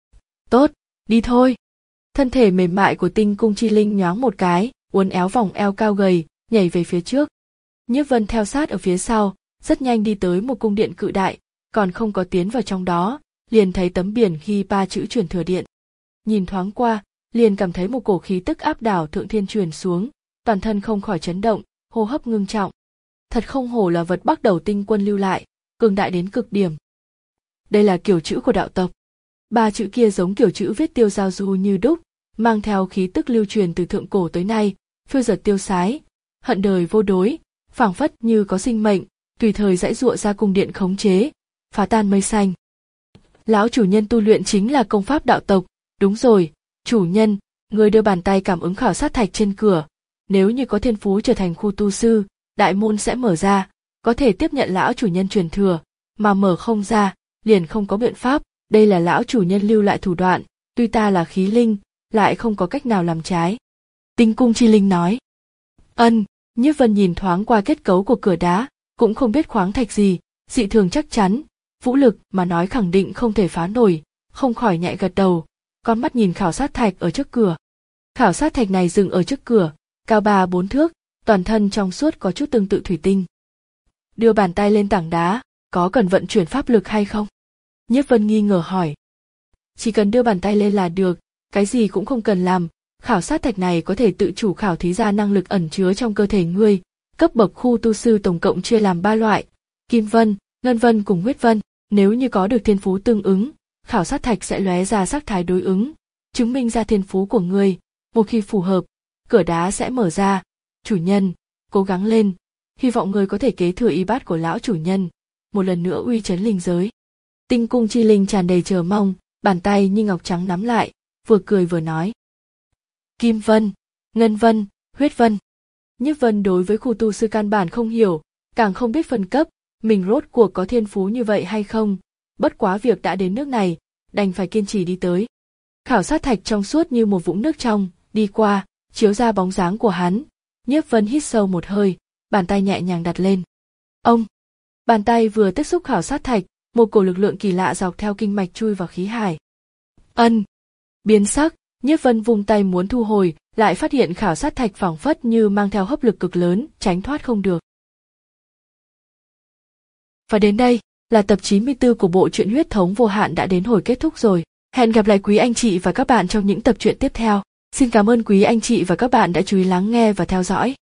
Tốt, đi thôi. Thân thể mềm mại của Tinh Cung Chi Linh nhoáng một cái, uốn éo vòng eo cao gầy, nhảy về phía trước. Nhiếp Vân theo sát ở phía sau, rất nhanh đi tới một cung điện cự đại, còn không có tiến vào trong đó, liền thấy tấm biển ghi ba chữ truyền thừa điện. Nhìn thoáng qua, liền cảm thấy một cổ khí tức áp đảo thượng thiên truyền xuống, toàn thân không khỏi chấn động, hô hấp ngưng trọng. Thật không hổ là vật Bắc Đầu Tinh Quân lưu lại, cường đại đến cực điểm. Đây là kiểu chữ của đạo tộc. Ba chữ kia giống kiểu chữ viết tiêu giao du như đúc, mang theo khí tức lưu truyền từ thượng cổ tới nay, phiêu dật tiêu sái, hận đời vô đối, phảng phất như có sinh mệnh, tùy thời giãy giụa ra cung điện khống chế, phá tan mây xanh. Lão chủ nhân tu luyện chính là công pháp đạo tộc, đúng rồi, chủ nhân, người đưa bàn tay cảm ứng khảo sát thạch trên cửa, nếu như có thiên phú trở thành khu tu sư, đại môn sẽ mở ra, có thể tiếp nhận lão chủ nhân truyền thừa, mà mở không ra, liền không có biện pháp, đây là lão chủ nhân lưu lại thủ đoạn, tuy ta là khí linh, lại không có cách nào làm trái. Tinh Cung Chi Linh nói. Ân, Nhiếp Vân nhìn thoáng qua kết cấu của cửa đá, cũng không biết khoáng thạch gì, dị thường chắc chắn, vũ lực mà nói khẳng định không thể phá nổi, không khỏi nhẹ gật đầu, con mắt nhìn khảo sát thạch ở trước cửa. Khảo sát thạch này dừng ở trước cửa, cao ba bốn thước, toàn thân trong suốt có chút tương tự thủy tinh. Đưa bàn tay lên tảng đá, có cần vận chuyển pháp lực hay không? Nhiếp Vân nghi ngờ hỏi. Chỉ cần đưa bàn tay lên là được, cái gì cũng không cần làm, khảo sát thạch này có thể tự chủ khảo thí ra năng lực ẩn chứa trong cơ thể ngươi. Cấp bậc khu tu sư tổng cộng chia làm ba loại, kim vân, ngân vân cùng huyết vân, nếu như có được thiên phú tương ứng, khảo sát thạch sẽ lóe ra sắc thái đối ứng, chứng minh ra thiên phú của ngươi, một khi phù hợp, cửa đá sẽ mở ra. Chủ nhân, cố gắng lên, hy vọng ngươi có thể kế thừa y bát của lão chủ nhân, một lần nữa uy chấn linh giới. Tinh Cung Chi Linh tràn đầy chờ mong, bàn tay như ngọc trắng nắm lại, vừa cười vừa nói. Kim vân, ngân vân, huyết vân. Nhiếp Vân đối với khu tu sư căn bản không hiểu, càng không biết phân cấp, mình rốt cuộc có thiên phú như vậy hay không, bất quá việc đã đến nước này, đành phải kiên trì đi tới. Khảo sát thạch trong suốt như một vũng nước trong, đi qua, chiếu ra bóng dáng của hắn. Nhiếp Vân hít sâu một hơi, bàn tay nhẹ nhàng đặt lên. Ông! Bàn tay vừa tiếp xúc khảo sát thạch, một cổ lực lượng kỳ lạ dọc theo kinh mạch chui vào khí hải. Ân! Biến sắc, Nhiếp Vân vung tay muốn thu hồi, lại phát hiện khảo sát thạch phảng phất như mang theo hấp lực cực lớn, tránh thoát không được. Và đến đây, là tập chín mươi tư của bộ truyện Huyết Thống Vô Hạn đã đến hồi kết thúc rồi. Hẹn gặp lại quý anh chị và các bạn trong những tập truyện tiếp theo. Xin cảm ơn quý anh chị và các bạn đã chú ý lắng nghe và theo dõi.